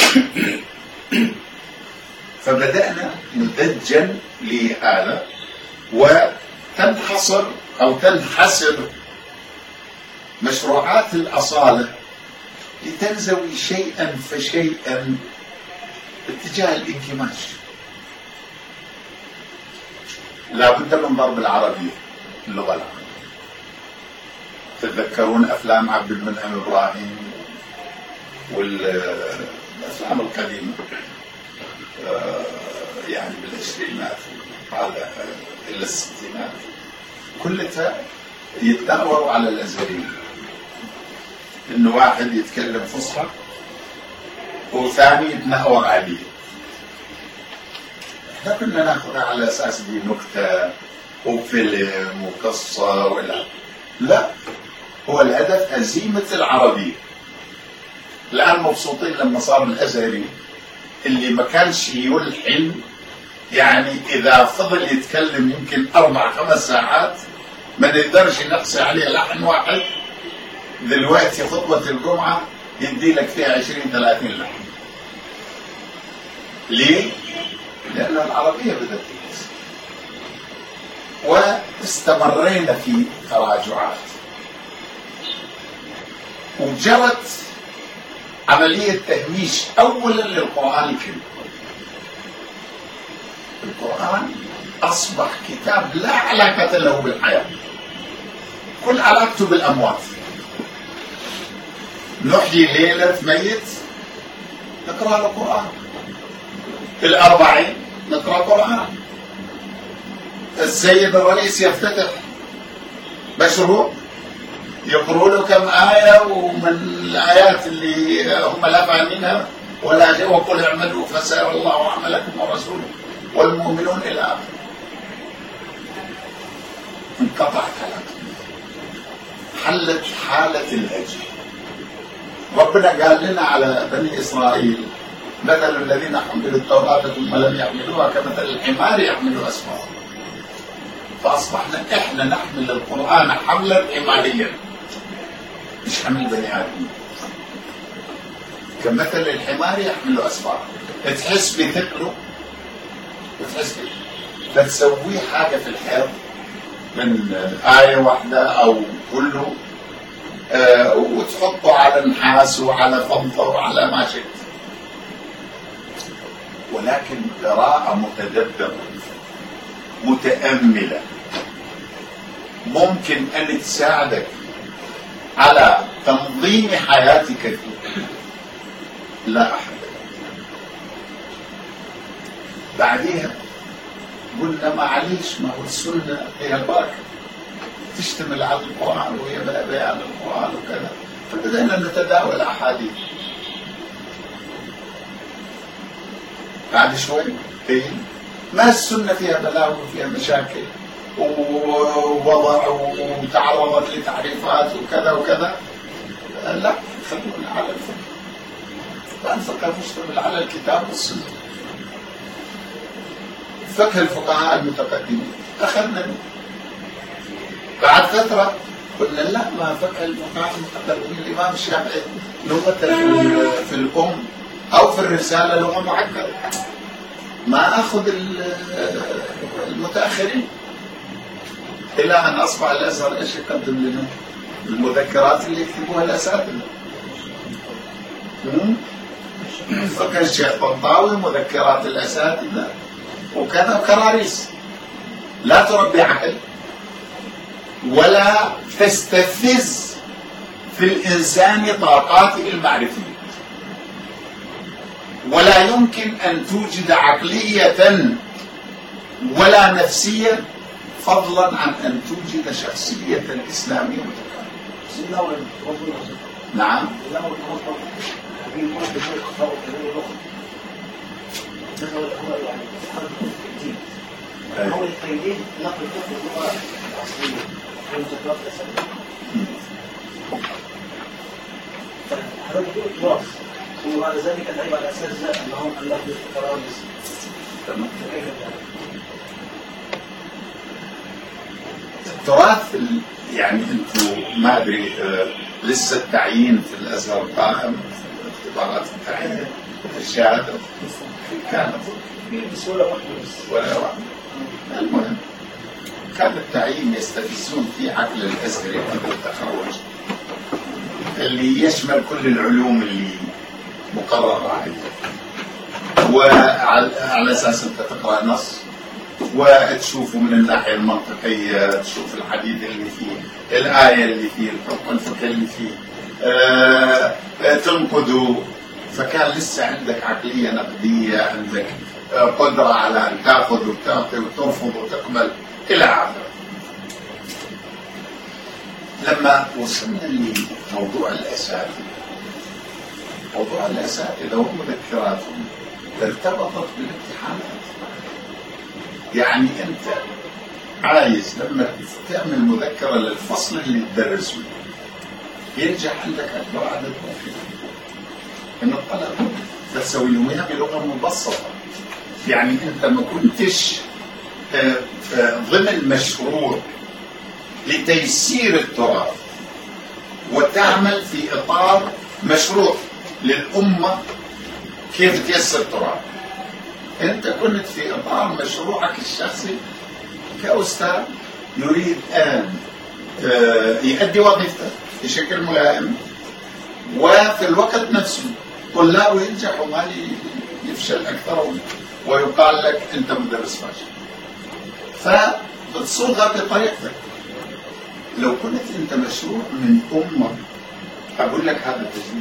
فبدأنا ندجن لهذا، وتنحصر أو تنحسر مشروعات الأصالة لتنزوي شيئا فشيئا باتجاه الانكماش. لا بد من ضرب العربية، اللغة العربية. تتذكرون أفلام عبد المنعم إبراهيم والأفلام القديمة يعني بالعشرينات إلى الستينات، كلها يتداوروا على الأزهريين، إنه واحد يتكلم فصحى وثاني يتناور عليه. احنا كنا ناخذها على أساس دي نكتة وفيلم وقصة ولا لا، هو الهدف هزيمة العربية. الآن مبسوطين لما صار الأزهري اللي ما كانش يلحن، يعني إذا فضل يتكلم يمكن 4-5 ساعات ما نقدرش نقصي عليه لحن واحد، دلوقتي خطبة الجمعة يدي لك فيها 20-30 لحن. ليه؟ لأن العربية بدأت تنقص، واستمرينا في تراجعات، وجرت عملية تهميش أولا للقرآن الكريم. القرآن أصبح كتاب لا علاقة له بالحياة، كل علاقته بالأموات. نحيي ليلة ميت نقرأ القرآن، 40 نقرأ القرآن، السيد الرئيس يفتتح مشروع يقرأوا له كم آية، ومن الآيات اللي هم لا فاهمينها ولا شيء، وقل اعملوا فسيرى الله عملكم ورسوله والمؤمنون إلى آخره. انقطعت علاقتنا، حلت حالة الهجر. ربنا قال لنا على بني إسرائيل مثل الذين حملوا التوراة ثم لم يحملوها كمثل الحمار يحمل أسفارا. فأصبحنا إحنا نحمل القرآن حملا حماريا، مش حمل بني آدم. كمثل الحمار يحمل أسفارا، تحس بثقله وتحس فتسويه حاجة في الحياة من آية واحدة أو كله وتحطه على نحاس وعلى فضة وعلى ما شئت، ولكن قراءة متدبرة متأملة ممكن أن تساعدك على تنظيم حياتك فيه. لا أحد. بعدها قلنا معليش، ما هو السنة هي البركة، تشتمل على القرآن وهي بيان القرآن وكذا، فبدأنا نتداول أحاديث. بعد شوي ما السنة فيها بلاوي وفيها مشاكل ووضع وتعرضت لتعريفات وكذا وكذا. لا، خلونا على الفقه، فالفقه مشتمل على الكتاب والسنة. فقه الفقهاء المتقدمين أخذنا. بعد فترة قلنا لا، ما فقه الفقهاء المتقدمين الإمام الشافعي لغة في الأم أو في الرسالة لغة معقدة، ما أخذ المتأخرين. إلى أن أصبح الأزهر إيش يقدم لنا؟ المذكرات اللي يكتبوها الأساتذة. فقه الشيخ طنطاوي، مذكرات الأساتذة وكذا، كراريس لا تربي عقل ولا تستفز في الإنسان طاقاته المعرفية، ولا يمكن أن توجد عقلية ولا نفسية فضلا عن أن توجد شخصية إسلامية متكاملة. نعم. هو التقييد نقل فقه اللغة الأصلية والمذكرات الأساسية. هذا يقول تراث، وبعد ذلك العيب على أساس أنهم ألفوا كرامز. التراث يعني انتم ما ادري لسه التعيين في الازهر قائم، اختبارات التعيين الشهاده كانت بسهوله ولا واحده. المهم كان التعيين يستفزون في عقل الازهري قبل التخرج، اللي يشمل كل العلوم اللي مقرره عليه، وعلى اساس انت تقرا نص وتشوفه من الناحية المنطقية، تشوف الحديث اللي فيه، الآية اللي فيه، الحكم الفقهي اللي فيه، تنقده. فكان لسه عندك عقلية نقدية، عندك قدرة على أن تأخذ وتعطي وترفض وتقبل إلى آخره. لما وصلنا لموضوع الأساتذة، موضوع الأساتذة ومذكراتهم ارتبطت بالامتحانات. يعني أنت عايز لما تعمل مذكرة للفصل اللي تدرسه ينجح عندك أكبر عدد ممكن من الطلبة، فتسوي لهم إياها بلغة مبسطة. يعني أنت ما كنتش ضمن مشروع لتيسير التراث وتعمل في إطار مشروع للأمة كيف تيسر التراث. أنت كنت في إطار مشروعك الشخصي كأستاذ يريد أن يؤدي وظيفته بشكل ملائم، وفي الوقت نفسه طلابه ينجح وما يفشل أكثر ويقال لك أنت مدرس فاشل، فبتصوغها بطريقتك. لو كنت أنت مشروع من أمة أقول لك هذا تجديد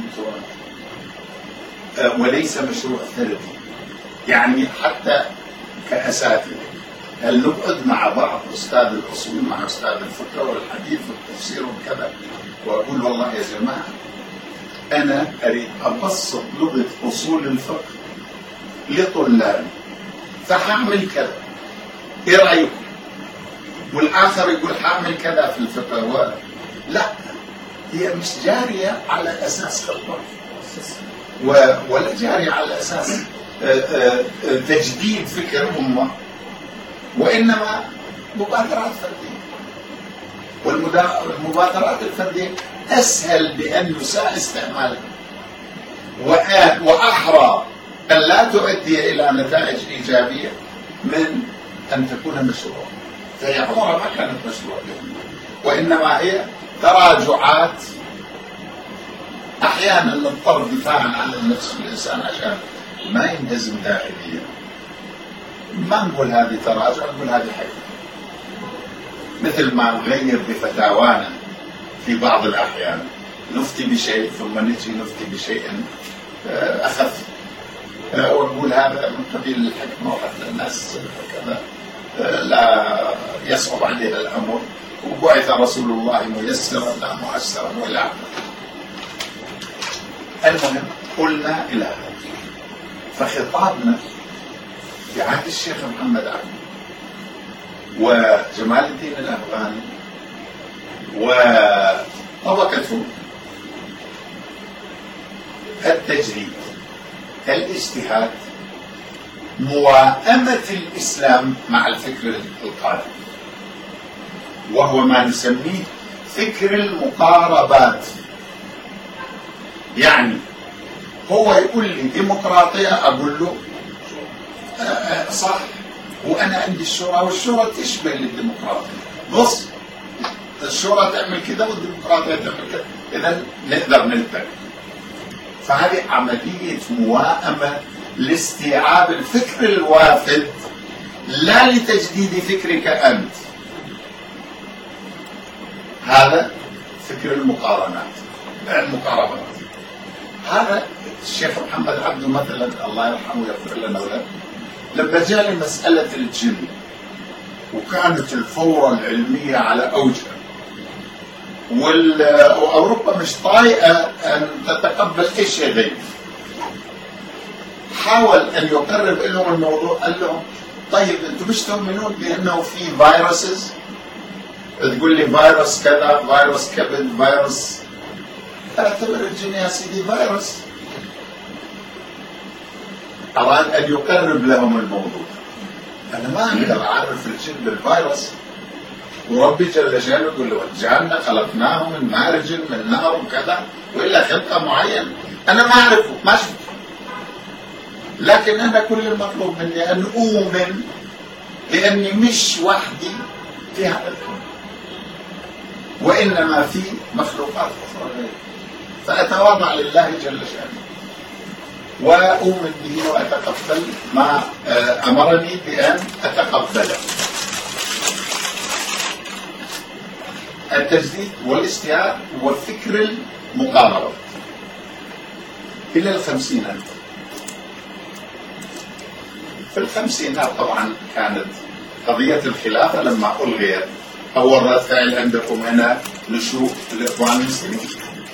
تراث وليس مشروع فردي. يعني حتى كأساتذة هل نقعد مع بعض أستاذ الأصول مع أستاذ الفقه والحديث والتفسير وكذا وأقول والله يا جماعة أنا أريد أبسط لغة أصول الفقه لطلابي فحعمل كذا، إيه رأيكم؟ والآخر يقول حعمل كذا في الفقه. لا، هي مش جارية على أساس خطة ولا جارية على أساس تجديد فكر أمة، وإنما مبادرات فردية. والمبادرات الفردية أسهل بأن يساء استعمالها وأحرى أن لا تؤدي إلى نتائج إيجابية من أن تكون مشروع. فهي عمرها ما كانت مشروع، وإنما هي تراجعات أحيانا نضطر دفاعا عن النفس الإنسان عشان ما ينهزم داخليا. ما نقول هذه تراجع، نقول هذه حكمة، مثل ما نغير بفتاوانا في بعض الأحيان، نفتي بشيء ثم نجي نفتي بشيء أخف، ونقول هذا من قبيل الحكمة وحتى الناس كذا لا يصعب عليها الأمر، وبعث رسول الله ميسرا لا معسرا ولا عبدا. المهم قلنا إلى هذا. فخطابنا في عهد الشيخ محمد عبد وجمال الدين الأفغاني وطبقته التجريد، الاجتهاد، موائمة الإسلام مع الفكر القادم، وهو ما نسميه فكر المقاربات. يعني هو يقول لي ديمقراطية، أقول له صح، وأنا عندي الشورى، والشورى تشبه للديمقراطية، بص الشورى تعمل كذا والديمقراطية تعمل كذا، إذا نقدر نلتقي. فهذه عملية موائمة لاستيعاب الفكر الوافد لا لتجديد فكرك أنت. هذا فكر المقاربات. هذا الشيخ محمد عبده مثلا الله يرحمه يغفر لنا وله، لما جاء لمسألة الجن وكانت الفورة العلمية على أوجها وأوروبا مش طايقة أن تتقبل أي شيء غير، حاول أن يقرب لهم الموضوع. قال لهم طيب أنتم مش تؤمنون بأنه في فيروسز؟ تقول لي فيروس كذا، فيروس كبد، فيروس، اعتبر الجن يا سيدي فيروس. أراد أن يقرب لهم الموضوع. أنا ما أقدر أعرف الجن بالفيروس، وربي جل جلاله يقول له جعلنا خلقناه من مارج من نار وكذا، وإلا خلقة معين أنا ما أعرفه ما شفته، لكن أنا كل المطلوب مني أن أؤمن بأني مش وحدي في هذا الكون، وإنما في مخلوقات أخرى، فأتواضع لله جل جلاله وأؤمن به وأتقبل ما أمرني بأن أتقبله. التجديد والاستيعاب وفكر المقاربة إلى الخمسينات. في الخمسينات طبعا كانت قضية الخلافة لما ألغيت، أول رد فعل عندكم هنا نشوء الإخوان المسلمين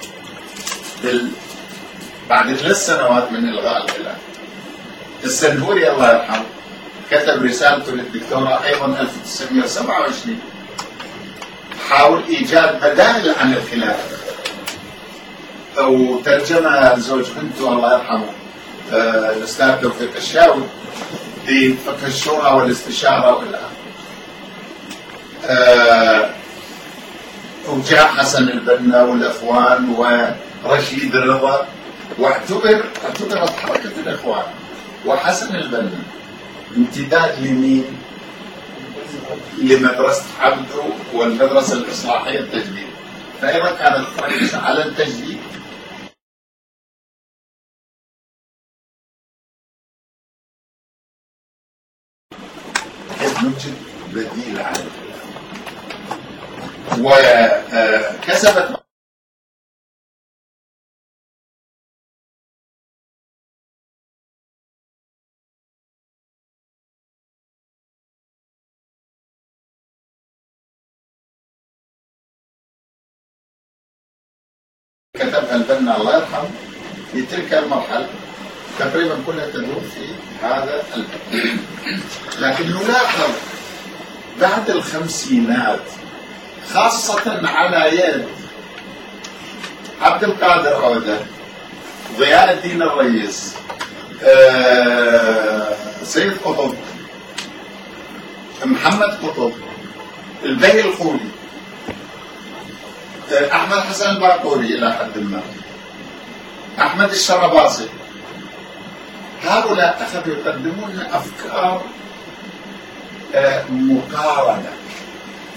بعد 3 سنوات من إلغاء الخلافة. السنهوري الله يرحمه كتب رسالته للدكتوراه أيضا 1927 حاول إيجاد بدائل عن الخلافة، وترجمها زوج بنته الله يرحمه الأستاذ توفيق الشاوي في فقه الشورى والاستشارة والآن. وجاء حسن البنا والإخوان ورشيد الرضا، واعتبرت حركة الإخوان وحسن البنا امتداد لمين؟ لمدرسة عبده والمدرسة الإصلاحية التجديد. فإذا كانت تركز على التجديد كيف نوجد بديل عن وكسبت كتبها البنا الله يرحمه في تلك المرحلة تقريبا كلها تدور في هذا الباب. لكن نلاحظ بعد الخمسينات خاصة على يد عبد القادر عودة، ضياء الدين الرئيس، سيد قطب، محمد قطب، البي الخولي، أحمد حسن الباقوري إلى حد ما، أحمد الشرباصي، هؤلاء أخذوا يقدمون أفكار مقارنة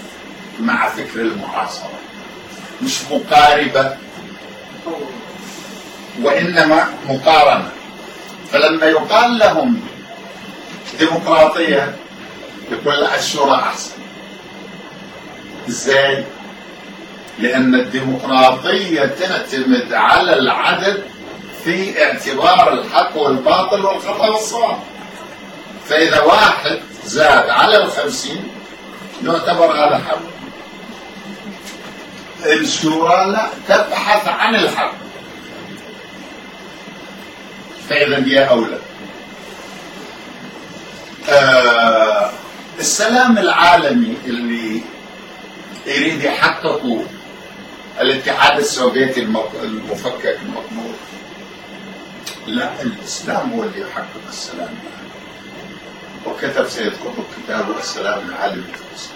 مع فكر المعاصرة، مش مقاربة. وإنما مقارنة. فلما يقال لهم ديمقراطية يقول لا الشورى أحسن. إزاي؟ لأن الديمقراطية تعتمد على العدد في اعتبار الحق والباطل والخطأ والصواب. فإذا واحد زاد على 50 يعتبر هذا حق. الشورى لا، تبحث عن الحق، فإذا هي أولى. السلام العالمي اللي يريد يحققه الاتحاد السوفيتي المفكك المقبول، لا، الإسلام هو اللي يحقق السلام العالمي. وكتب سيد قطب كتابه السلام العالمي في مصر.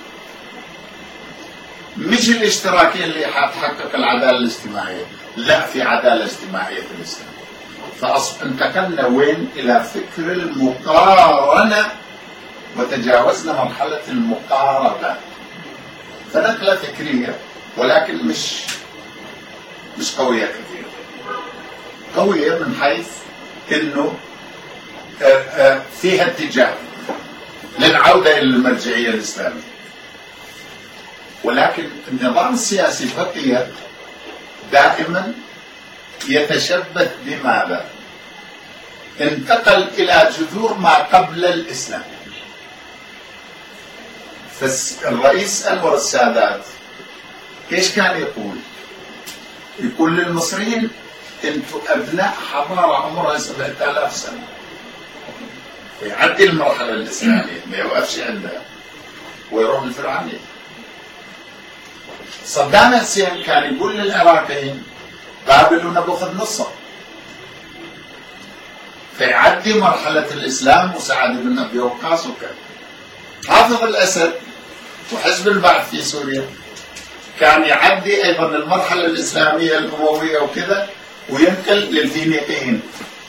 مش الاشتراكية اللي حتحقق العدالة الاجتماعية، لا، في عدالة اجتماعية في الإسلام. فانتقلنا وين؟ إلى فكر المقارنة، وتجاوزنا مرحلة المقاربة. فنقلة فكرية، ولكن مش قوية كثير. قوية من حيث انه فيها اتجاه للعودة الى المرجعية الاسلامية. ولكن النظام السياسي بقي دائما يتشبث بماذا؟ انتقل الى جذور ما قبل الاسلام. فالرئيس أنور السادات ايش كان يقول؟ يقول للمصريين انتم ابناء حضاره عمرها 7000 سنه، ويعدي المرحله الاسلاميه ما يوقفش عندها ويروح للفرعونيه. صدام حسين كان يقول للعراقيين قابلوا نبوخذ نصر، فيعدي مرحله الاسلام وسعد بن ابي وقاص وكذا. حافظ الاسد وحزب البعث في سوريا كان يعدي ايضا المرحله الاسلاميه الامويه وكذا وينقل للفينيقيين.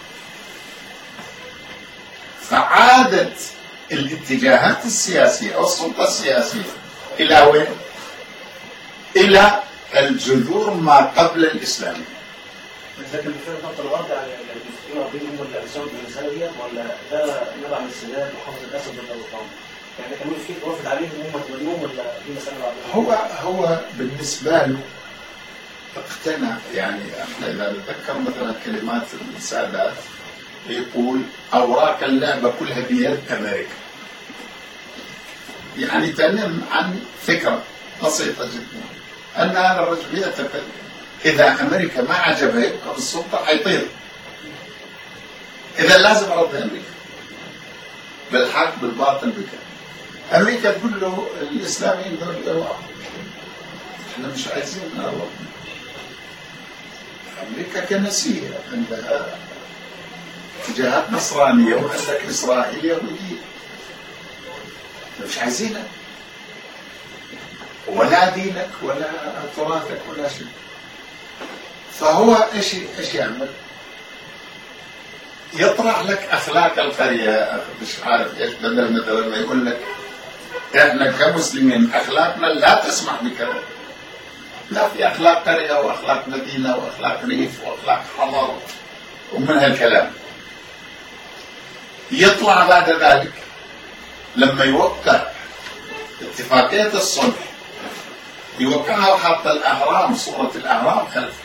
فعادت الاتجاهات السياسيه او السلطه السياسيه الى وين؟ الى الجذور ما قبل الاسلام. لكن في الخط الغربي يعني المسلمين العربيين هم اللي اسسوا المساله دي، ولا ده نبع من السادات وحافظ الاسد ولا الطعام؟ يعني كانوا في وافد عليهم هم توليهم، ولا دي مساله بعدين؟ هو بالنسبه له اقتنع. يعني احنا اذا نتذكر مثلا كلمات السادات يقول اوراق اللعبه كلها بيد امريكا. يعني تنم عن فكره بسيطه جدا ان هذا الرجل يعتقد اذا امريكا ما عجبها يبقى بالسلطه حيطير، اذا لازم ارد امريكا بالحق بالباطل بكذا. امريكا تقول له الاسلاميين دول احنا مش عايزين نقرب. امريكا كنسيه عندها اتجاهات نصرانيه وعندك اسرائيل يهوديه، مش عايزينك ولا دينك ولا تراثك ولا شيء. فهو ايش يعمل؟ يطرح لك اخلاق القريه. مش عارف ايش، بدل مثلا ما يقول لك احنا كمسلمين اخلاقنا لا تسمح بكذا، لا، في اخلاق قريه واخلاق مدينه واخلاق ريف واخلاق حضر ومن هالكلام. يطلع بعد ذلك لما يوقع اتفاقيه الصلح يوقعها وحط الاهرام، صوره الاهرام خلفه.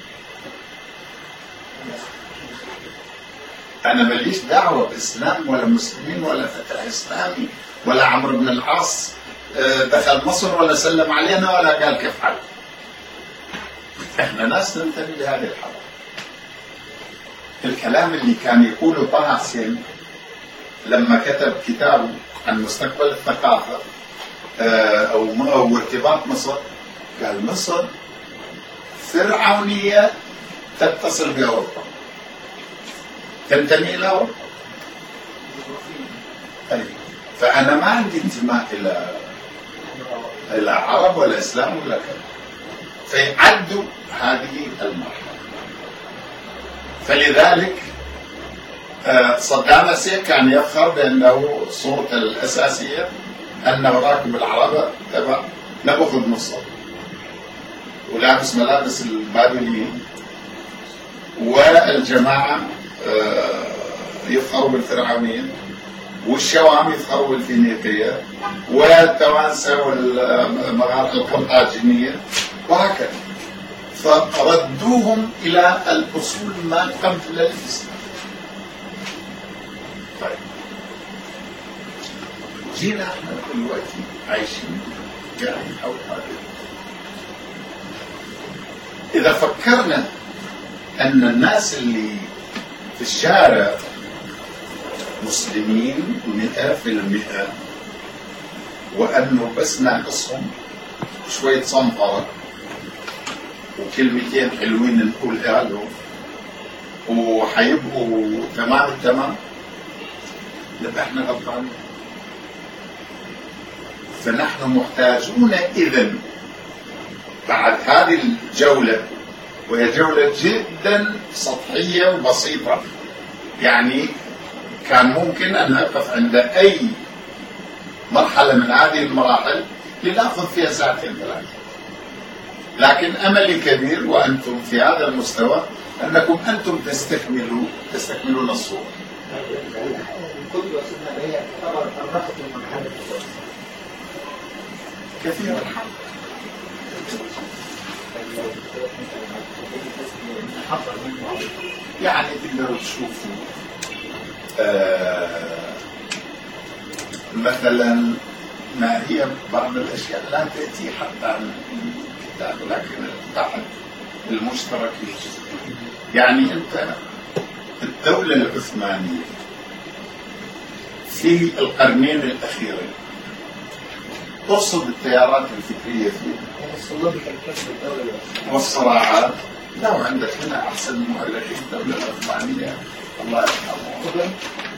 انا ماليش دعوه باسلام ولا مسلمين ولا فتح اسلامي ولا عمرو بن العاص دخل مصر ولا سلم علينا ولا قال كيف حالك. احنا ناس ننتمي لهذه الحضاره. الكلام اللي كان يقوله طه حسين لما كتب كتابه عن مستقبل الثقافه او ارتباط مصر، قال مصر فرعونيه تتصل باوروبا، تنتمي الى اوروبا. فانا ما عندي انتماء الى عرب ولا اسلام ولا كذا. فيعدوا هذه المرحله. فلذلك صدام حسين كان يفخر بانه صورته الاساسيه انه راكب العربه تبع نبوخذ نصر ولابس ملابس البابليين والجماعة يفخروا بالفرعونيين، والشوام يفخروا بالفينيقية، والتوانسة والمغاربة القرطاجينية، وهكذا. فردوهم إلى الأصول ما قبل الإسلام. طيب جينا احنا دلوقتي عايشين قاعدين حول هذا. إذا فكرنا أن الناس اللي في الشارع مسلمين 100%، وأنه بس ناقصهم شوية صنفرة وكلمتين حلوين نقولها لهم وحيبقوا تمام التمام، نبقى احنا غلطانين. فنحن محتاجون إذن بعد هذه الجولة، وهي جولة جدا سطحية وبسيطة، يعني كان ممكن أن نقف عند أي مرحلة من هذه المراحل لنأخذ فيها ساعتين ثلاثة، لكن أملي كبير وأنتم في هذا المستوى أنكم أنتم تستكملون الصورة. هي تعتبر الرفض من مرحلة كثيرا. يعني تقدروا تشوفوا مثلا ما هي بعض الأشياء لا تأتي حتى عن الكتاب، لكن تحت المشترك يجب. يعني أنت الدولة العثمانية في القرنين الأخيرين ترصد التيارات الفكرية فيها والصراعات. لا، وعندك هنا أحسن مؤرخين الدولة العثمانية الله يرحمه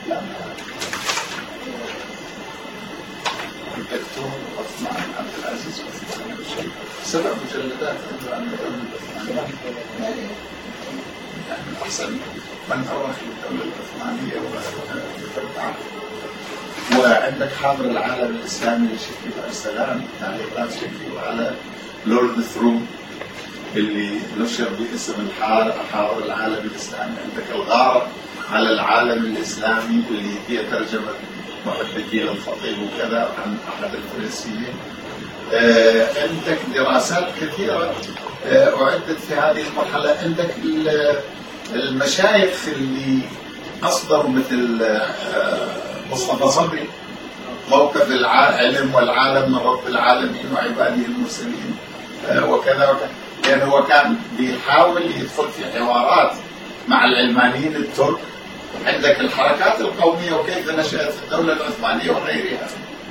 الدكتور عثمان عبد العزيز عثمان الشيخ 7 مجلدات عن الدولة العثمانية، يعني من أحسن من أرخ الدولة العثمانية وفتحها. وعندك حاضر العالم الإسلامي لشكل السلام، تعليقات شكل على لورد ثرو اللي نشر باسم حاضر العالم الإسلامي. عندك الغارة على العالم الإسلامي اللي هي ترجمة محب الدين الخطيب وكذا عن أحد الفرنسيين. عندك دراسات كثيرة أعدت في هذه المرحلة. عندك المشايخ اللي أصدروا مثل مصطفى صبري موقف العلم والعالم من رب العالمين وعباده المرسلين وكذا وكذا، لأنه هو كان بيحاول يدخل في حوارات مع العلمانيين الترك. عندك الحركات القومية وكيف نشأت الدولة العثمانية وغيرها.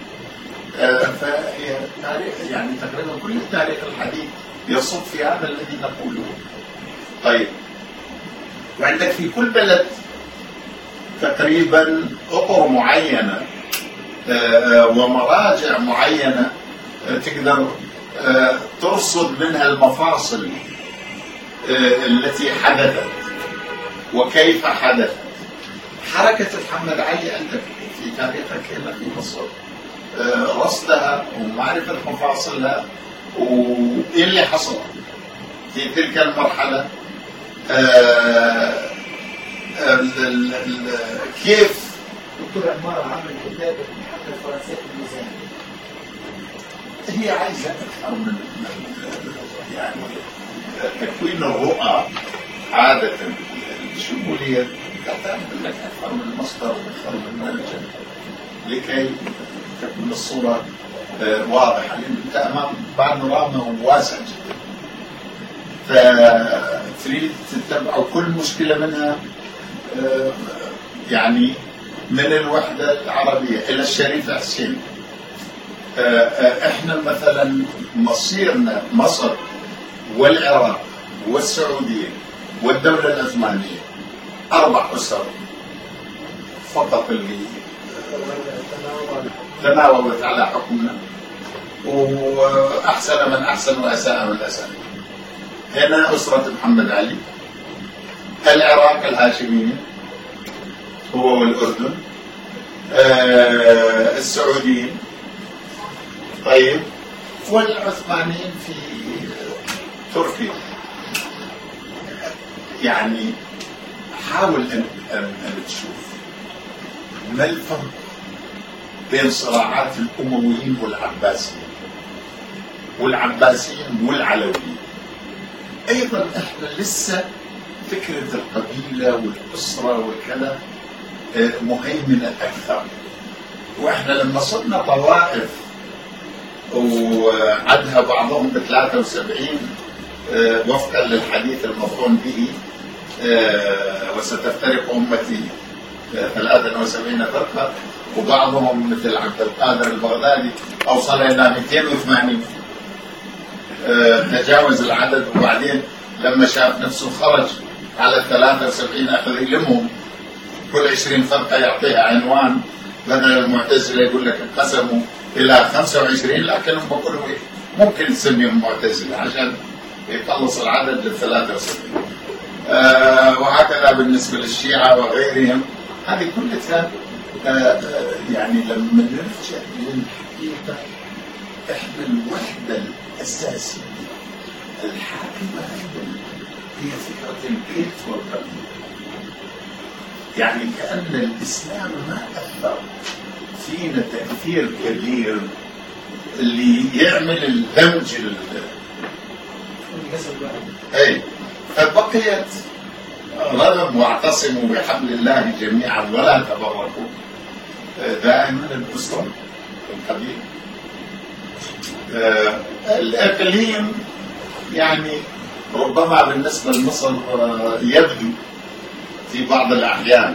فهي تاريخ، يعني تقريبا كل التاريخ الحديث يصب في هذا الذي نقوله. طيب، وعندك في كل بلد تقريبا أطر معينة ومراجع معينة تقدر ترصد منها المفاصل التي حدثت وكيف حدثت. حركة محمد علي عندك في تاريخك هنا في مصر رصدها ومعرفة مفاصلها وإيه اللي حصل في تلك المرحلة. كيف دكتور عمارة عمل كتاب حتى الفرنسية الميزان، هي عايزة أكثر من يعني تكوين الرؤى. عادة الشمولية تعمل لك أكثر من مصدر وأكثر من منهج لكي تكون الصورة واضحة، لأن أنت أمام بانوراما واسع جدا، فتريد تتبع كل مشكلة منها، يعني من الوحدة العربية إلى الشريف حسين. احنا مثلا مصيرنا مصر والعراق والسعودية والدولة العثمانية 4 أسر فقط اللي تناوبت على حكمنا، وأحسن من أحسن وأساء من أساء. هنا أسرة محمد علي، العراق الهاشمية هو والأردن، السعوديين، طيب، والعثمانيين في تركيا. يعني حاول أن تشوف ما الفرق بين صراعات الأمويين والعباسيين والعلويين. أيضا إحنا لسه فكرة القبيلة والأسرة والكذا مهيمنة أكثر، وإحنا لما صرنا طوائف وعدها بعضهم ب73 وفقا للحديث المفهوم به وستفترق أمتي 73 فرقة، وبعضهم مثل عبد القادر البغدادي أوصل إلى 280 تجاوز العدد، وبعدين لما شاف نفسه خرج على 73 أخذ يلمهم كل 20 فرقة يعطيها عنوان، بدل المعتزلة يقول لك انقسموا إلى 25، لكنهم بقولوا ممكن نسميهم معتزلة عشان يخلص العدد لل 73. وهكذا بالنسبة للشيعة وغيرهم. هذه كلها يعني لما نرجع للحقيقة احنا الوحدة الأساسية الحاكمة هي فكرة البيت والقبيلة. يعني كأن الإسلام ما أثر فينا تأثير كبير اللي يعمل الدمج أي فبقيت رغم واعتصموا بحبل الله جميعا ولا تفرقوا دائما الأسرة القبيلة. الإقليم يعني ربما بالنسبة لمصر يبدو في بعض الأحيان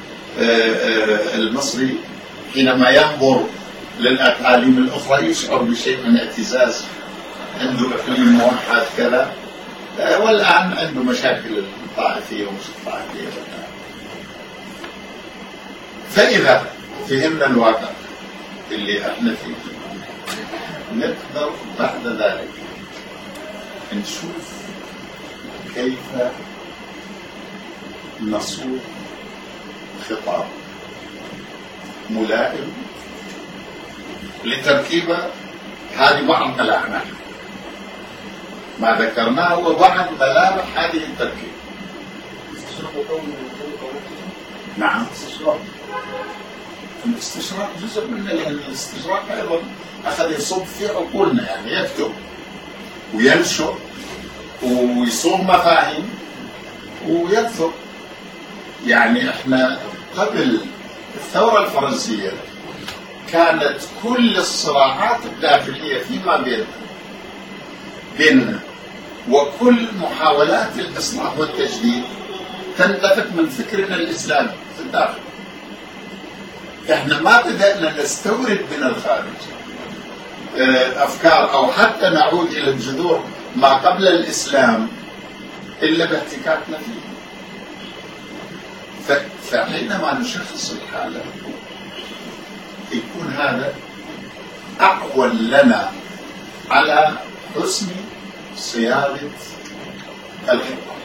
المصري حينما ينظر للأقاليم الأخرى يشعر بشيء من اعتزاز، عنده إقليم موحد كذا، والآن عنده مشاكل الطائفية ومش الطائفية. فإذا فهمنا الواقع اللي احنا فيه نقدر بعد ذلك نشوف كيف نصوغ خطاب ملائم لتركيبة. هذه بعض ملامح ما ذكرناه وبعض ملامح هذه التركيبة. نعم الاستشراق جزء منه، لأن الاستشراق أيضا أخذ يصب في عقولنا، يعني يكتب وينشر ويصوغ مفاهيم ويكثر. يعني احنا قبل الثورة الفرنسية كانت كل الصراعات الداخلية فيما بيننا وكل محاولات الإصلاح والتجديد تنتفك من فكرنا الإسلامي في الداخل. احنا ما بدأنا نستورد من الخارج أفكار أو حتى نعود إلى الجذور ما قبل الإسلام إلا باحتكاكنا فيه. فحينما نشخص الحالة يكون هذا أقوى لنا على حسن صياغة الخطاب.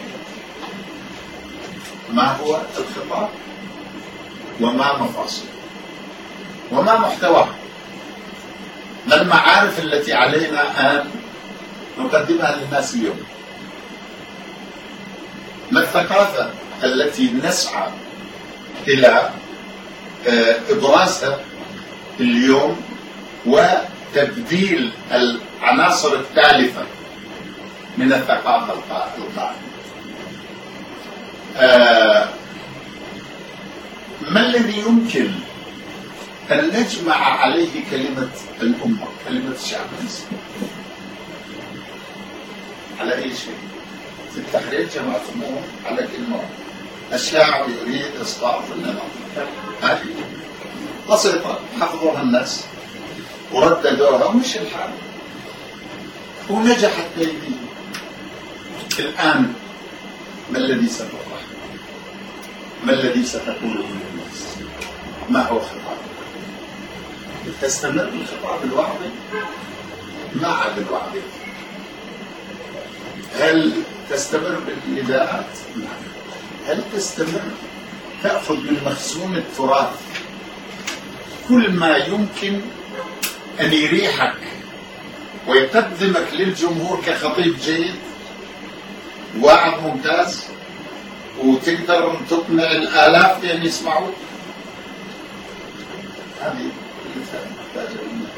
ما هو الخطاب وما مفاصله وما محتواه، ما المعارف التي علينا أن نقدمها للناس اليوم، ما الثقافة التي نسعى إلى إبرازها اليوم وتبديل العناصر التالفة من الثقافة القائمة. ما الذي يمكن أن نجمع عليه كلمة الأمة، كلمة الشعب المسلم؟ على أي شيء؟ في التحرير جمعتموه على كلمة: الشاعر يريد إسقاط النظام. هذه بسيطة حفظوها الناس ورددوها ومشي الحال ونجحت بيدي. الآن ما الذي ستطرح؟ ما الذي ستقوله للناس؟ ما هو خطاب؟ تستمر الخطاب الوعظي؟ ما عاد الوعظي. هل تستمر بالنداءات؟ نعم. هل تستمر تأخذ من مخزون التراث كل ما يمكن أن يريحك ويقدمك للجمهور كخطيب جيد، واعظ ممتاز؟ وتقدر تقنع الآلاف بأن يسمعوك. هذه محتاجة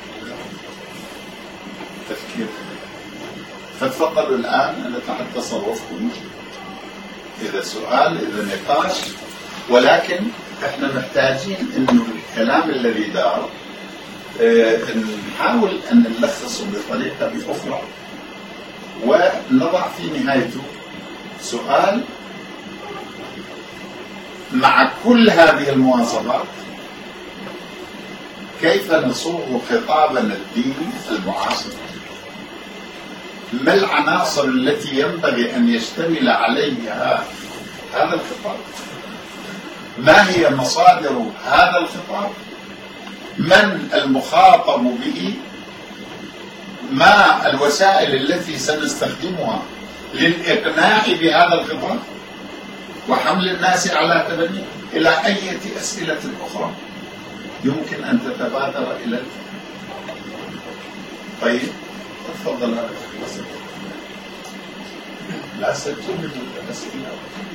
تفكير. فتفضلوا الآن نتحدث تصرفكم، إذا سؤال إذا نقاش، ولكن احنا محتاجين انه الكلام الذي دار نحاول ان نلخصه بطريقة أخرى ونضع في نهايته سؤال مع كل هذه المواصفات: كيف نصوغ خطابنا الديني المعاصر؟ ما العناصر التي ينبغي أن يشتمل عليها هذا الخطاب؟ ما هي مصادر هذا الخطاب؟ من المخاطب به؟ ما الوسائل التي سنستخدمها للإقناع بهذا الخطاب وحمل الناس على تبنيه؟ إلى أي أسئلة أخرى يمكن أن تتبادر إلى طيب تفضل. هذا لا سجل من الأسئلة.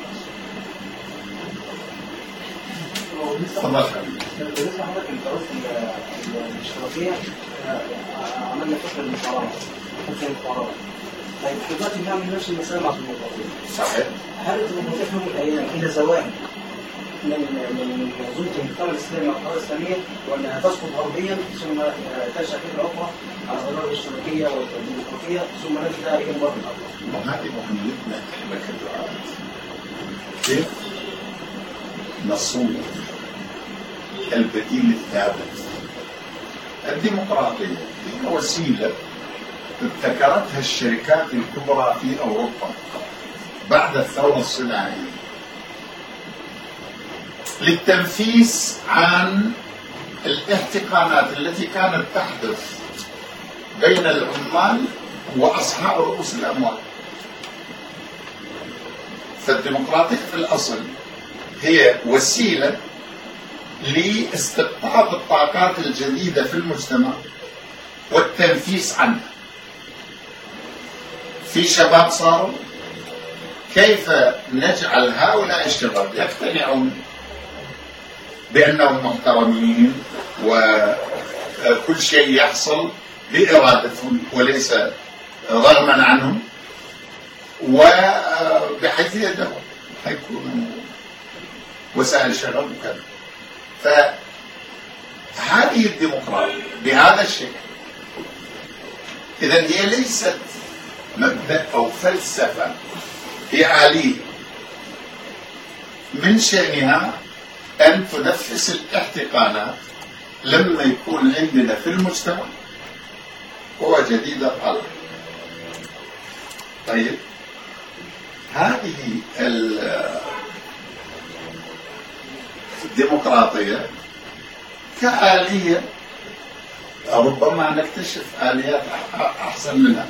بالنسبة لحضرتك الاشتراكية عملنا فكرة المقارنة. طيب دلوقتي بنعمل نفس المسألة مع الديمقراطية. صحيح. هل الديمقراطية في يوم من الأيام إلى زواج من منظومة المجتمع الإسلامي والحضارة الإسلامية، ولا هتسقط غربيا ثم تنشأ فكرة أخرى على غرار الاشتراكية والديمقراطية ثم نجد إلى مبارك الأخرى؟ وهذه مهمتنا إحنا كدعاة. كيف نصوغ البديل الثابت؟ الديمقراطية هي وسيلة ابتكرتها الشركات الكبرى في أوروبا بعد الثورة الصناعية للتنفيس عن الاحتقانات التي كانت تحدث بين العمال وأصحاب رؤوس الأموال. فالديمقراطية في الأصل هي وسيلة لاستقطاب الطاقات الجديدة في المجتمع والتنفيس عنها. في شباب صاروا، كيف نجعل هؤلاء الشباب يقتنعون بأنهم محترمين وكل شيء يحصل بإرادتهم وليس رغما عنهم، وبحيث يدهم حيكونوا وسائل شغل وكذا. فهذه الديمقراطية بهذا الشكل إذن هي ليست مبدأ أو فلسفة، هي آلية من شأنها أن تنفس الاحتقانات لما يكون عندنا في المجتمع قوى جديدة طالعة. طيب هذه الديمقراطية كآلية ربما نكتشف آليات أحسن منها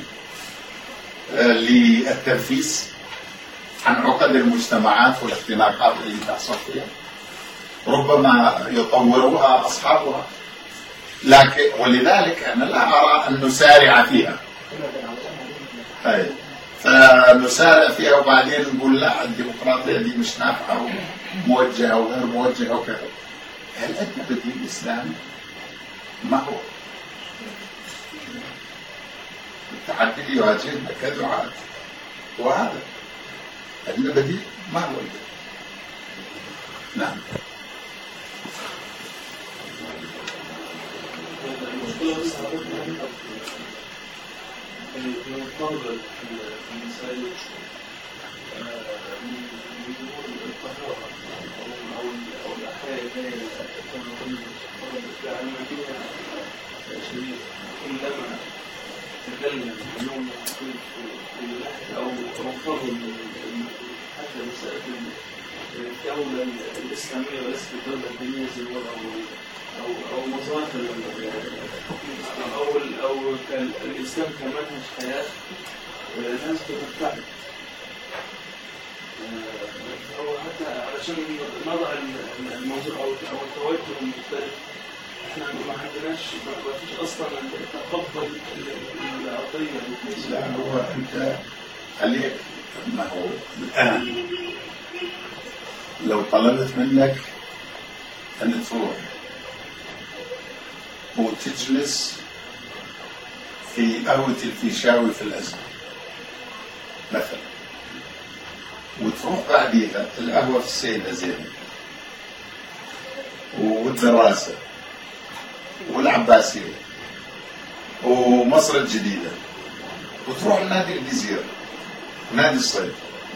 للتنفيس عن عقد المجتمعات والاختناقات اللي تحصل فيها، ربما يطورها أصحابها، لكن ولذلك أنا لا أرى أن نسارع فيها. فنسارع فيها وبعدين نقول لا الديمقراطية دي مش نافعة وموجهة وغير موجهة وكذا. هل أنت بديل إسلامي؟ ما هو التحدي اللي يواجهنا كدعاة؟ وهذا عندنا بديل ما هو البديل؟ نعم. المفضل في المسائل أو الأحياء اللي يعني فيها شديد كلما تكلم اليوم في الأحد أو فضل حتى مسألة الدولة الإسلامية وليست الدولة الدينية زي الوضع أو مظاهر أو الإسلام كمنهج حياة الناس بتتبعه، أو حتى علشان نضع الموضوع أو التوجه المختلف. إحنا ما عندناش ما فيش أصلا تقبل العطية. لا هو أنت خليك، ما هو الآن لو طلبت منك أن تروح وتجلس في قهوة الفيشاوي في الأزهر مثلا، وتروح بعديها القهوة في السيدة زينب والدراسة والعباسية ومصر الجديدة، وتروح لنادي الجزيرة ونادي الصيد،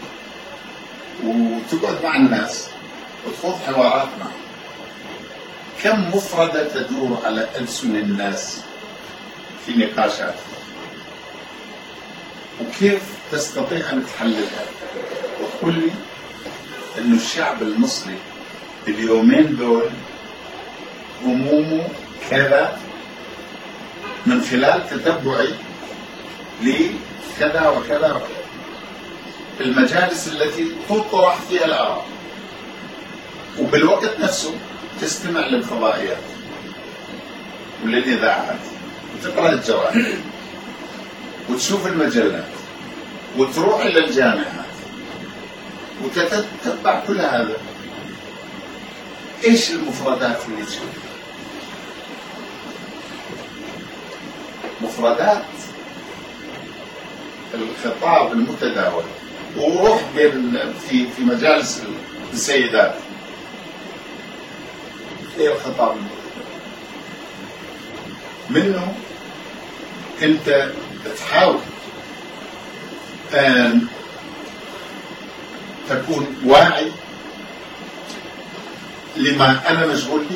وتقعد مع الناس وتخوض حوارات معهم، كم مفردة تدور على ألسن الناس في نقاشات، وكيف تستطيع أن تحللها وتقول لي أن الشعب المصري اليومين دول همومه كذا من خلال تتبعي لكذا وكذا وكذا، المجالس التي تطرح فيها الآراء، وبالوقت نفسه تستمع للفضائيات وللإذاعات وتقرأ الجرائد وتشوف المجلات وتروح إلى الجامعات وتتبع كل هذا. إيش المفردات اللي تشوفها؟ مفردات الخطاب المتداول، وروح في مجالس السيدات، ايه الخطاب المتداول منه؟ انت بتحاول ان تكون واعي لما انا مشغول به،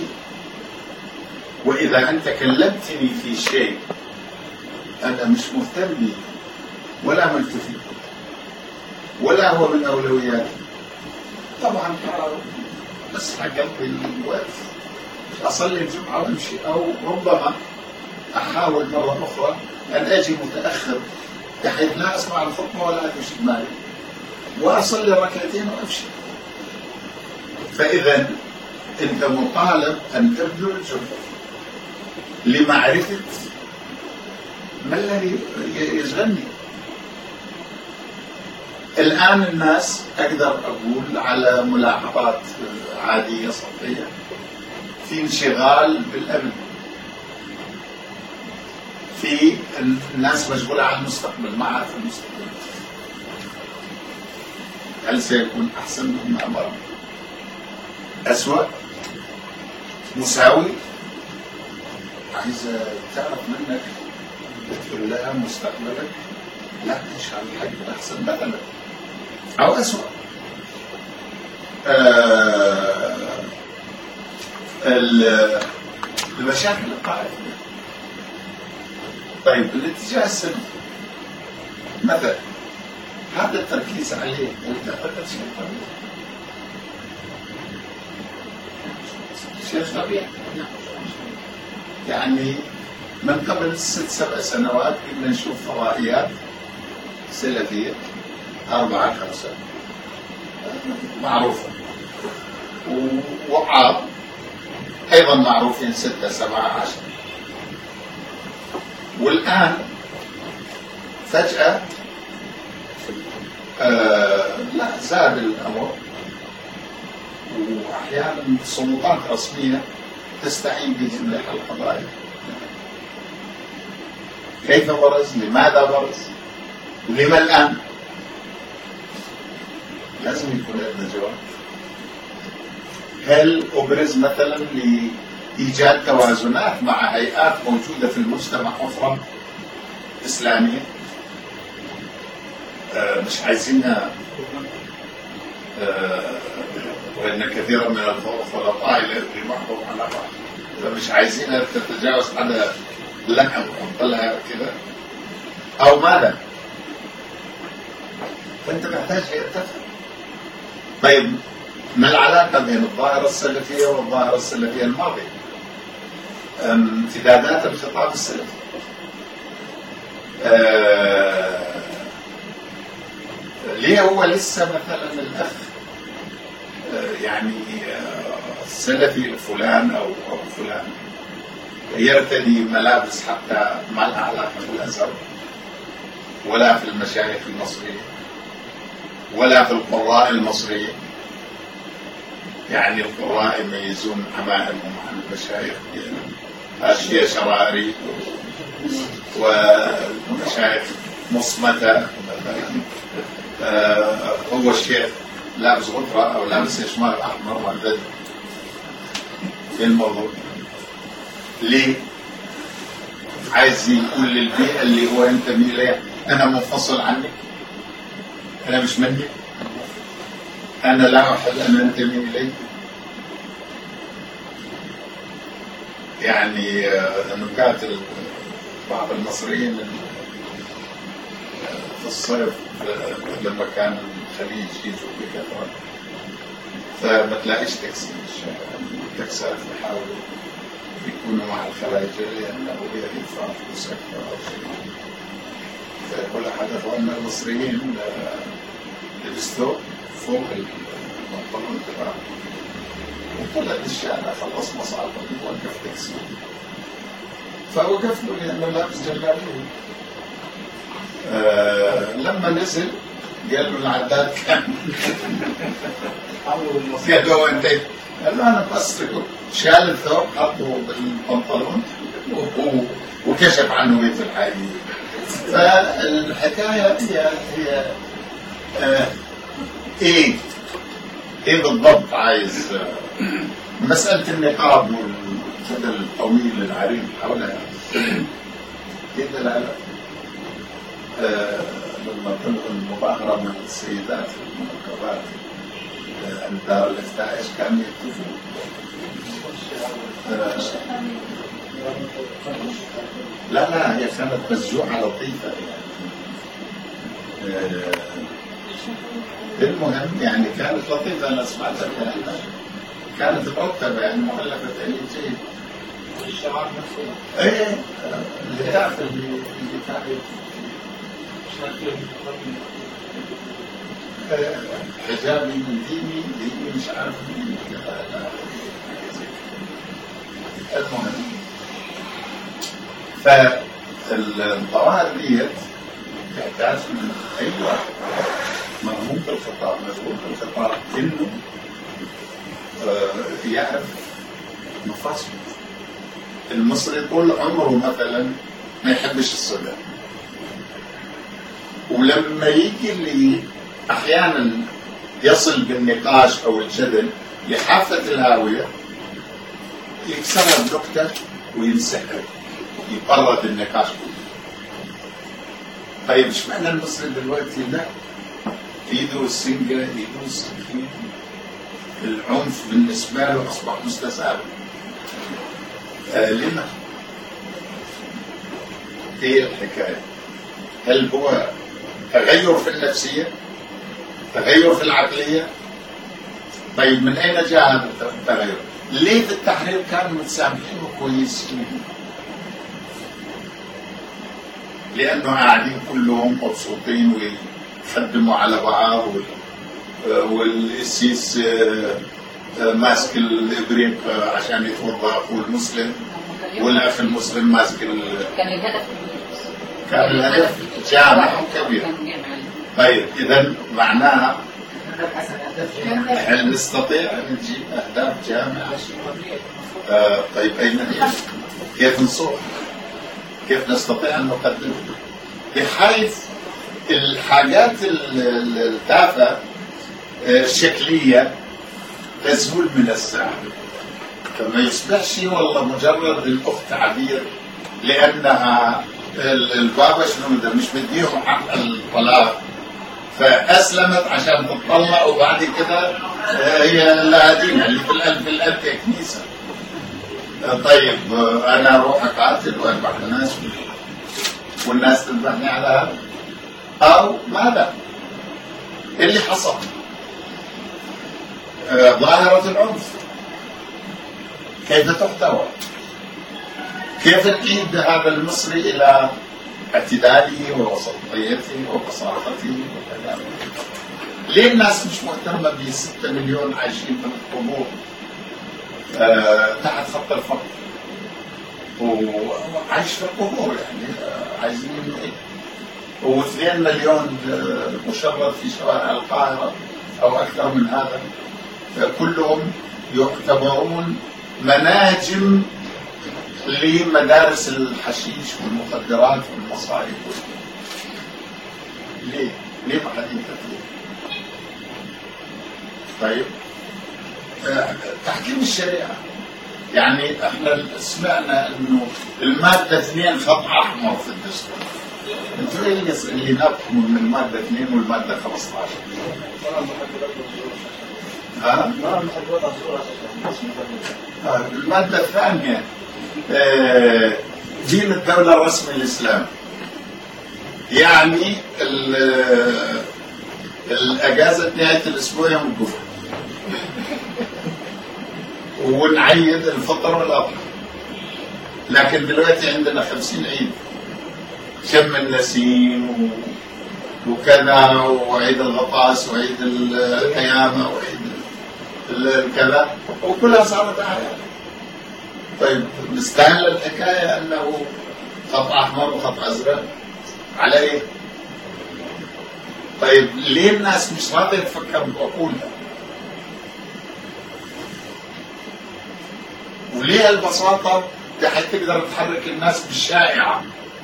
واذا انت كلمتني في شيء انا مش مهتم به ولا ملتفت ولا هو من اولوياتي، طبعا بس قلبي الوقت اصلي الجمعه وامشي، او ربما احاول مره اخرى ان اجي متاخر بحيث لا اسمع الخطبه ولا امشي معي، واصلي ركعتين وامشي. فاذا انت مطالب ان تبذل جهد لمعرفه ما الذي يشغلني. الآن الناس أقدر أقول على ملاحظات عادية سطحية في انشغال بالأمن، في الناس مشغولة على المستقبل، ما عارف المستقبل هل سيكون أحسن مما أمر، أسوأ، مساوي. عايزة تعرف منك تقول لها مستقبلك لا إن شاء الله حاجة أحسن مثلا أو أسوأ. المشاكل القائمة. طيب الاتجاه السلبي مثلا هذا التركيز عليه تعتقد شيء طبيعي؟ شيء طبيعي. يعني من قبل 6-7 سنوات كنا نشوف فضائيات سلفية 4-5 معروفة، ووعاظ أيضا معروفين 6-7-10، والآن فجأة لا زاد الأمر، وأحيانا سلطات رسمية تستعين بهم لحل قضايا. كيف برز؟ لماذا برز؟ ولما الآن؟ لازم يكون لنا جواب. هل أبرز مثلا لإيجاد توازنات مع هيئات موجودة في المجتمع أخرى إسلامية مش عايزينها، وإن كثيرا من الخلطاء يلقي بعضهم على بعض، فمش عايزينها تتجاوز على لحم ونطلعها كذا أو ماذا؟ فأنت محتاج تفهم. طيب ما العلاقة بين الظاهرة السلفية والظاهرة السلفية الماضية؟ امتدادات الخطاب السلفي. ليه هو لسه مثلا الأخ يعني السلفي فلان أو فلان يرتدي ملابس حتى ما لها علاقة بالأزهر ولا في المشايخ المصرية ولا في القراء المصريين يعني القراء يميزون عمائمهم عن المشايخ، هذه شراري ومشايخ مصمتة مثلا. هو الشيخ لابس غطرة أو لابس شمال أحمر وعدد في الموضوع. ليه؟ عايز يقول للبيئة اللي هو ينتمي إليها أنا منفصل عنك، أنا مش منك، أنا لا أحب أن أنتمي إليك. يعني نكات بعض المصريين في الصيف لما كان الخليج يجوا بكثرة فما تلاقيش تاكسي في الشارع، التاكسات يحاولوا يكونوا مع الخلايجة لأنه يدفع فلوس أكثر أو شيء. فيقول أحد أن المصريين لبسوا فوق البنطلون تبعه وطلع بالشارع خلص مصعب ووقف تاكسي، فوقف له لأنه لابس جلابية. لما نزل قال له العداد كان قال له أنت؟ قال له أنا بس شال الثوب حطه بالبنطلون وكشف عنه بيت الحقيقي. فالحكاية هي ايه بالضبط عايز مسألة النقاب والجدل الطويل العريض حولها. ايه دلالة لما تلغي المظاهرة من السيدات المنقبات الدار الافتاء ايش كانوا يكتبوا؟ لا هي كانت مسجوعة لطيفة يعني. المهم يعني كانت لطيفة، أنا سمعتها كانت مكتبة يعني مؤلفة تأليفية. الشعار نفسه إيه اللي تعرف اللي تعرف حجابي من ديني مش عارف مين كذا. المهم فالظواهر ديت تحتاج من أي واحد مضمون بالخطاب إنه يعرف مفاصل. المصري طول عمره مثلا ما يحبش الصدق، ولما يجي اللي أحيانا يصل بالنقاش أو الجدل لحافة الهاوية يكسرها بنكتة وينسحب يبرد النقاش كله. طيب ايش معنى المصري دلوقتي؟ لا ايده السنجة ايده السكين، العنف بالنسبة له أصبح مستساغ. لما؟ ايه الحكاية؟ هل هو تغير في النفسية؟ تغير في العقلية؟ طيب من أين جاء هذا التغير؟ ليه في التحرير كانوا متسامحين وكويسين؟ لأنه قاعدين كلهم مبسوطين ويخدموا على بعض، والسيس ماسك الإبريق عشان يتوضأ أخوه المسلم، والأخ المسلم ماسك كان الهدف جامع كبير. طيب إذا معناها هل نستطيع أن نجيب أهداف جامعة؟ طيب أين هي؟ كيف نصور؟ كيف نستطيع أن نقدم؟ بحيث الحاجات التافهة الشكلية تزول من الساعة، فما يصبحش والله مجرد الأخت عبير لأنها البابا شنو ده مش مديهم حق الطلاق فأسلمت عشان تطلق، وبعد كده هي لها دينها اللي في القلب كنيسة. طيب أنا أروح أقاتل وأذبح الناس والناس تذبحني على هذا، أو ماذا؟ اللي حصل ظاهرة العنف كيف تحتوى؟ كيف نعيد هذا المصري إلى اعتداله ووسطيته وبساطته وكذا؟ ليه الناس مش مهتمة ب6 مليون عايشين في القبور تحت خط الفقر وعايش في القبور؟ يعني عايزين ايه؟ و2 مليون مشرد في شوارع القاهرة أو أكثر من هذا كلهم يعتبرون مناجم لمدارس الحشيش والمخدرات والمصائب. ليه ما حد ينتبه؟ طيب تحكيم الشريعة، يعني احنا سمعنا انه المادة 2 خط احمر في الدستور. انتوا ايه اللي نفهموا من المادة 2 والمادة 15؟ المادة الثانية دين الدولة الرسمي الإسلامي، يعني الأجازة نهاية الأسبوع يوم الجمعة، ونعيد الفطر والأضحى. لكن دلوقتي عندنا 50 عيد، شم النسيم وكذا، وعيد الغطاس وعيد القيامة وعيد الكذا، وكلها صارت أعياد. طيب نستاهل الحكاية أنه خط أحمر وخط أزرق على إيه؟ طيب ليه الناس مش راضية تفكر بعقولها؟ وليه البساطة بحيث تقدر تحرك الناس بالشائعة؟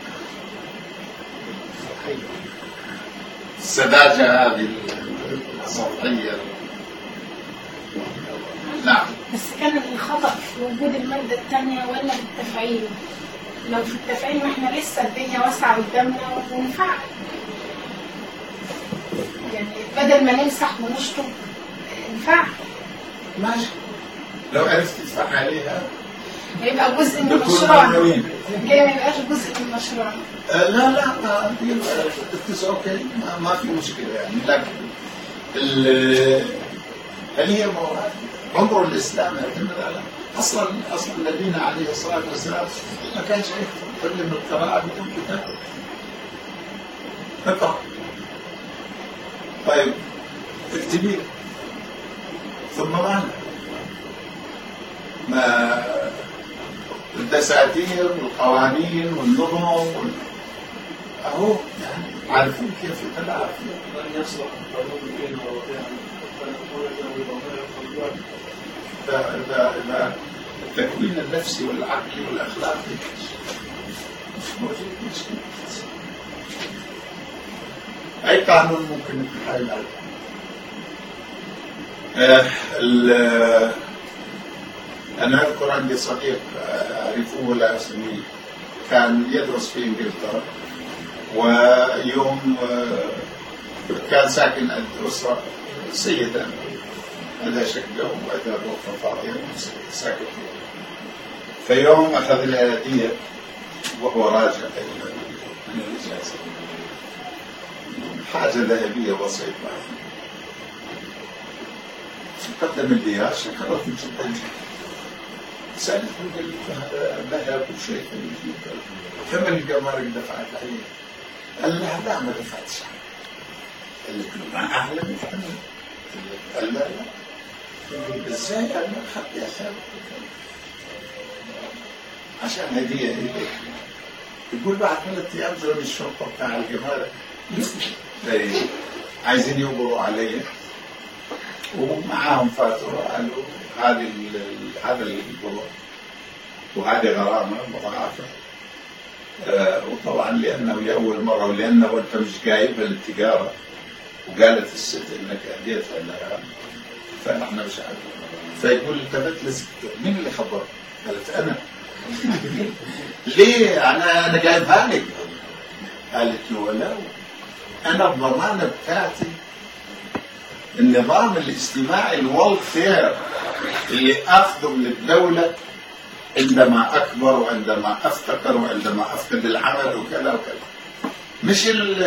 السذاجة هذه السطحية. نعم. بس كان الخطأ في وجود المادة الثانية ولا في التفعيل؟ لو في التفعيل ما احنا لسه الدنيا واسعة قدامنا ونفعل، يعني بدل ما نمسح ونشطب نفعل. ماشي، لو عرفت تدفع عليها يبقى جزء من مشروعنا. ليه ما يبقاش جزء من مشروعنا؟ لا اوكي، ما في مشكلة يعني. لكن هل هي عمر الإسلام يعتمد على أصلا نبينا عليه الصلاة والسلام ما كانش يكتب من القراءة بدون كتاب. اقرأ. طيب اكتبي ثم ما الدساتير والقوانين والنظم أهو يعني عارفين كيف يتلاعب. من يصلح القانون بين إذا التكوين النفسي والعقلي والأخلاقي مش موجود، أي قانون ممكن يتحايل عليه. أنا أذكر عندي صديق أعرفه لا أسميه، كان يدرس في إنجلترا، ويوم كان ساكن عند أسرة سيدة عندها شقة وعندها غرفة فاضية ساكن فيها. فيوم أخذ لها هدية وهو راجع من الإجازة، حاجة ذهبية بسيطة، قدم لي إياها، شكرت جدا، سألتني قال لي هذا ذهب وشيء جدا، ثمن الجمارك دفعت عليه؟ قال لها لا ما دفعتش. قالت له ما أعلم الثمن؟ قال لا ازاي انا اخذت يا سامي عشان هديه اليك؟ يقول بعد 3 ايام زلمه الشرطه بتاع الجمارك عايزين يقبضوا علي، ومعاهم فاتوره قالوا هذا القبض وهذه غرامه مضاعفه. وطبعا لانه لاول مره ولانه انت مش جايبها للتجاره، وقالت الست انك اديتها لها فاحنا مش عارفين. فيقول التفت لست مين اللي خبرك؟ قالت انا. ليه؟ انا جايبها لك. قالت له ولو انا الضمانه بتاعتي النظام الاجتماعي الوالفير اللي اخدم للدوله عندما اكبر وعندما افتقر وعندما افقد العمل وكذا وكذا، مش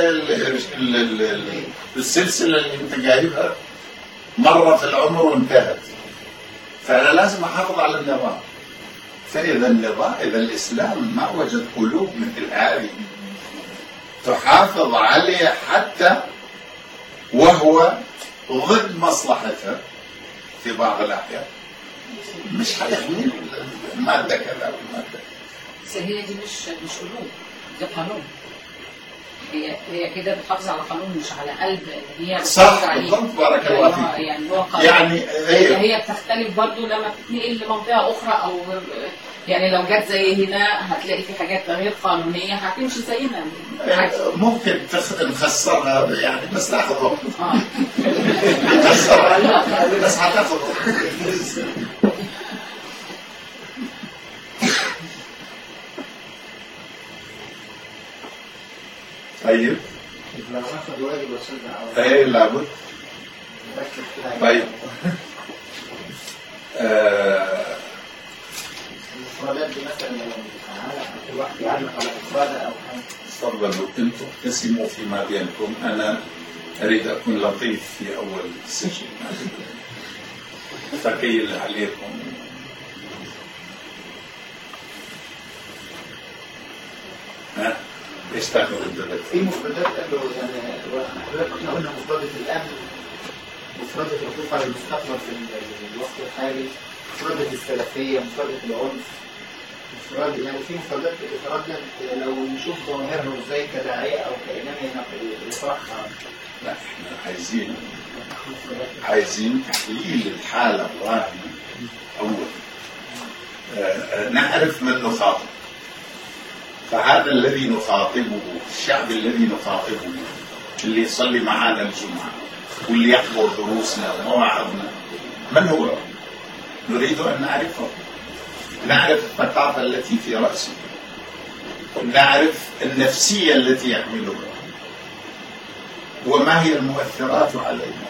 السلسله اللي انت جايبها مره في العمر وانتهت. فانا لازم احافظ على النظام. فاذا اذا الاسلام ما وجد قلوب مثل هذه تحافظ عليه حتى وهو ضد مصلحتها في بعض الاحيان، مش حيحمل الماده كذا والماده. هي دي مش قلوب، ده قانون. هي كده بتحافظ على قانون مش على قلب اللي هي صح بالضبط، بارك الله فيك. يعني هو قانون يعني هي بتختلف برضو لما بتتنقل لمنطقه اخرى، او يعني لو جت زي هنا هتلاقي في حاجات غير قانونيه هتمشي زينا. ممكن نخسرها يعني، بس تاخذ وقت. نخسرها بس هتاخذ وقت. طيب لو اخذ واجب وصلنا ايه لابد. طيب المفردات دي مثلا لو الواحد يعلق على مفردة او حاجه. تفضلوا انتم اقتسموا فيما بينكم، انا اريد اكون لطيف في اول سيشن، ثقيل عليكم. ها ايش تاخذ انت؟ في مفردات قالوا يعني حضرتك كنا قلنا مفردة الامن، مفردة الخوف على المستقبل في الوقت الحالي، مفردة السلفية، مفردة العنف، مفردة يعني في مفردات بتتردد لو نشوف ظواهرها ازاي كداعية او كإمام يطرحها. لا احنا عايزين تحليل الحالة الراهنة أول، نعرف من نخاطب. فهذا الذي نخاطبه، الشعب الذي نخاطبه، اللي يصلي معنا الجمعة واللي يحضر دروسنا ومواعظنا، من هو؟ نريد أن نعرفه، نعرف الثقافة التي في رأسه، نعرف النفسية التي يحملها، وما هي المؤثرات عليها.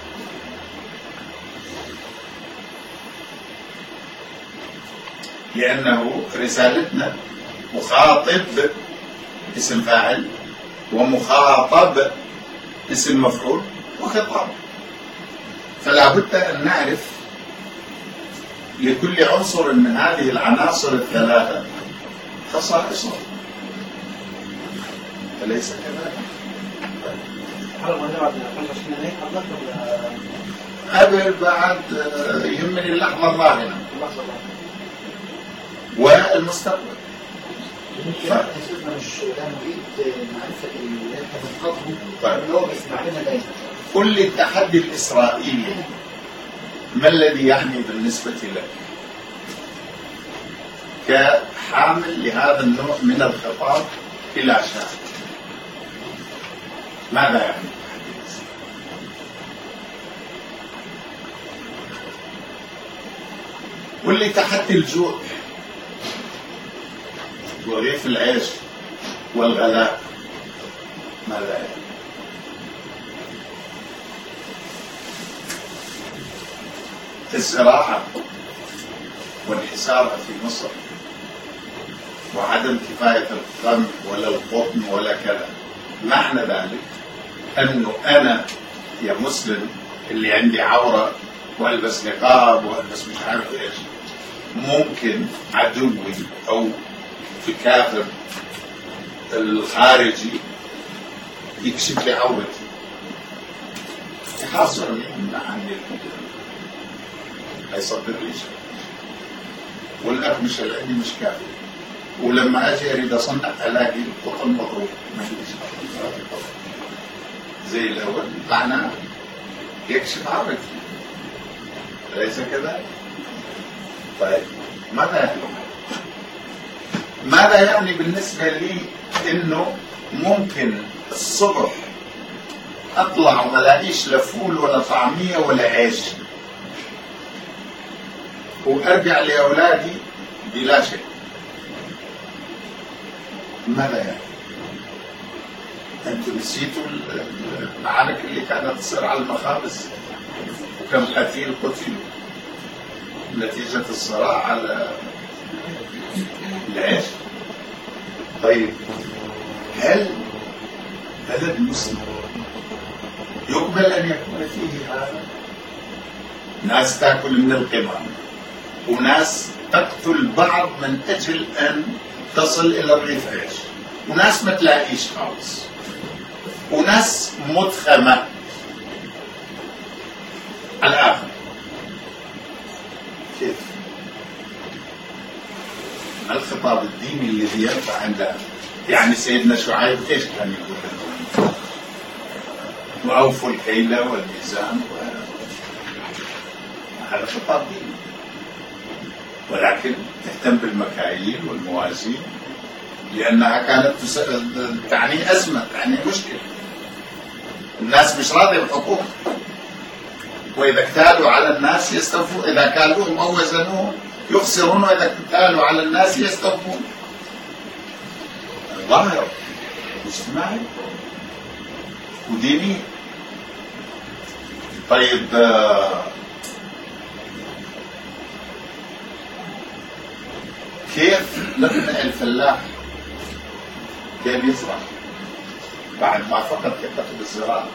لأنه رسالتنا مخاطب اسم فاعل، ومخاطب اسم مفعول، وخطاب. فلا بد أن نعرف لكل عنصر من هذه العناصر الثلاثة خصائصه، أليس كذلك؟ قبل بعد يهمني اللحظة الراهنة والمستقبل. أساسنا مش نريد معرفة اللي هتنقضه اللي هو بيسمع لنا دايما. قل لي التحدي الإسرائيلي ما الذي يعني بالنسبة لك كحامل لهذا النوع من الخطاب إلى شعب؟ ماذا يعني؟ قل لي تحدي الجوع ورغيف العيش والغلاء ماذا يعني؟ الزراعة وانحسارها في مصر وعدم كفاية القمح ولا القطن ولا كذا، معنى ذلك أنه أنا يا مسلم اللي عندي عورة والبس نقاب والبس مش عارف ايش، ممكن عدوي او في كافر الخارجي يكشف لي عورتي يحاصرني عني هيصدر لي شيء، والأقمشة اللي عندي مش كافية، ولما أجي أريد أصنع ألاقي القطن مضروب ما فيش زي الأول، معناه يكشف عورتي، أليس كذلك؟ طيب ماذا يعني بالنسبة لي إنه ممكن الصبح أطلع وما لاقيش لا فول ولا طعمية ولا عيش، وأرجع لأولادي بلا شيء؟ ماذا يعني؟ أنتم نسيتوا المعارك اللي كانت تصير على المخابز وكم قتيل قتلوا نتيجة الصراع على العيش؟ طيب هل بلد مسلم يقبل أن يكون فيه هذا؟ ناس تأكل من القمام، وناس تقتل بعض من أجل أن تصل إلى الرغيف عيش، وناس ما تلاقيش خالص، وناس متخمة على الآخر. كيف؟ الخطاب الديني الذي ينفع عندها. يعني سيدنا شعيب ايش كان يقول لهم؟ وأوفوا الكيل والميزان، هذا خطاب ديني، ولكن تهتم بالمكاييل والموازين لأنها كانت تعني أزمة، تعني مشكلة. الناس مش راضية بالحقوق، وإذا اكتالوا على الناس يستوفون، إذا كالوهم أو وزنوهم يخسرون، وإذا اكتالوا على الناس يستوفون. ظاهر اجتماعي وديني. طيب كيف نقنع الفلاح كيف يزرع بعد ما فقد ثقته بالزراعة؟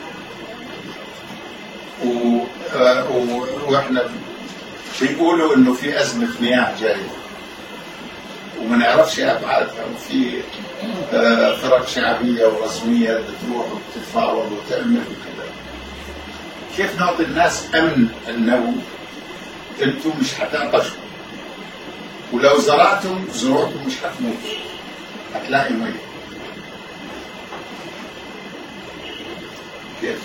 واحنا بيقولوا انه في ازمة مياه جاية وما نعرفش ابعادها، وفي فرق شعبية ورسمية بتروح وبتتفاوض وتعمل وكذا. كيف نعطي الناس امن انه انتم مش حتنقشوا، ولو زرعتم زروعكم مش حتموت، هتلاقي مية؟ كيف؟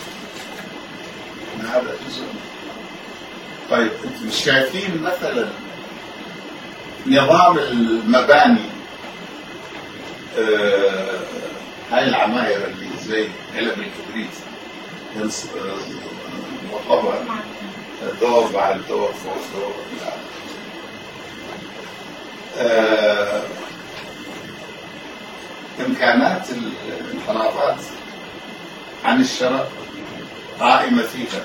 من هذا الجزء. طيب انتم مش شايفين مثلا نظام المباني، هاي العماير اللي زي علب الكبريت وطبعا دور بعد دور فوق دور، إمكانات الانحرافات عن الشرع قائمة فيها،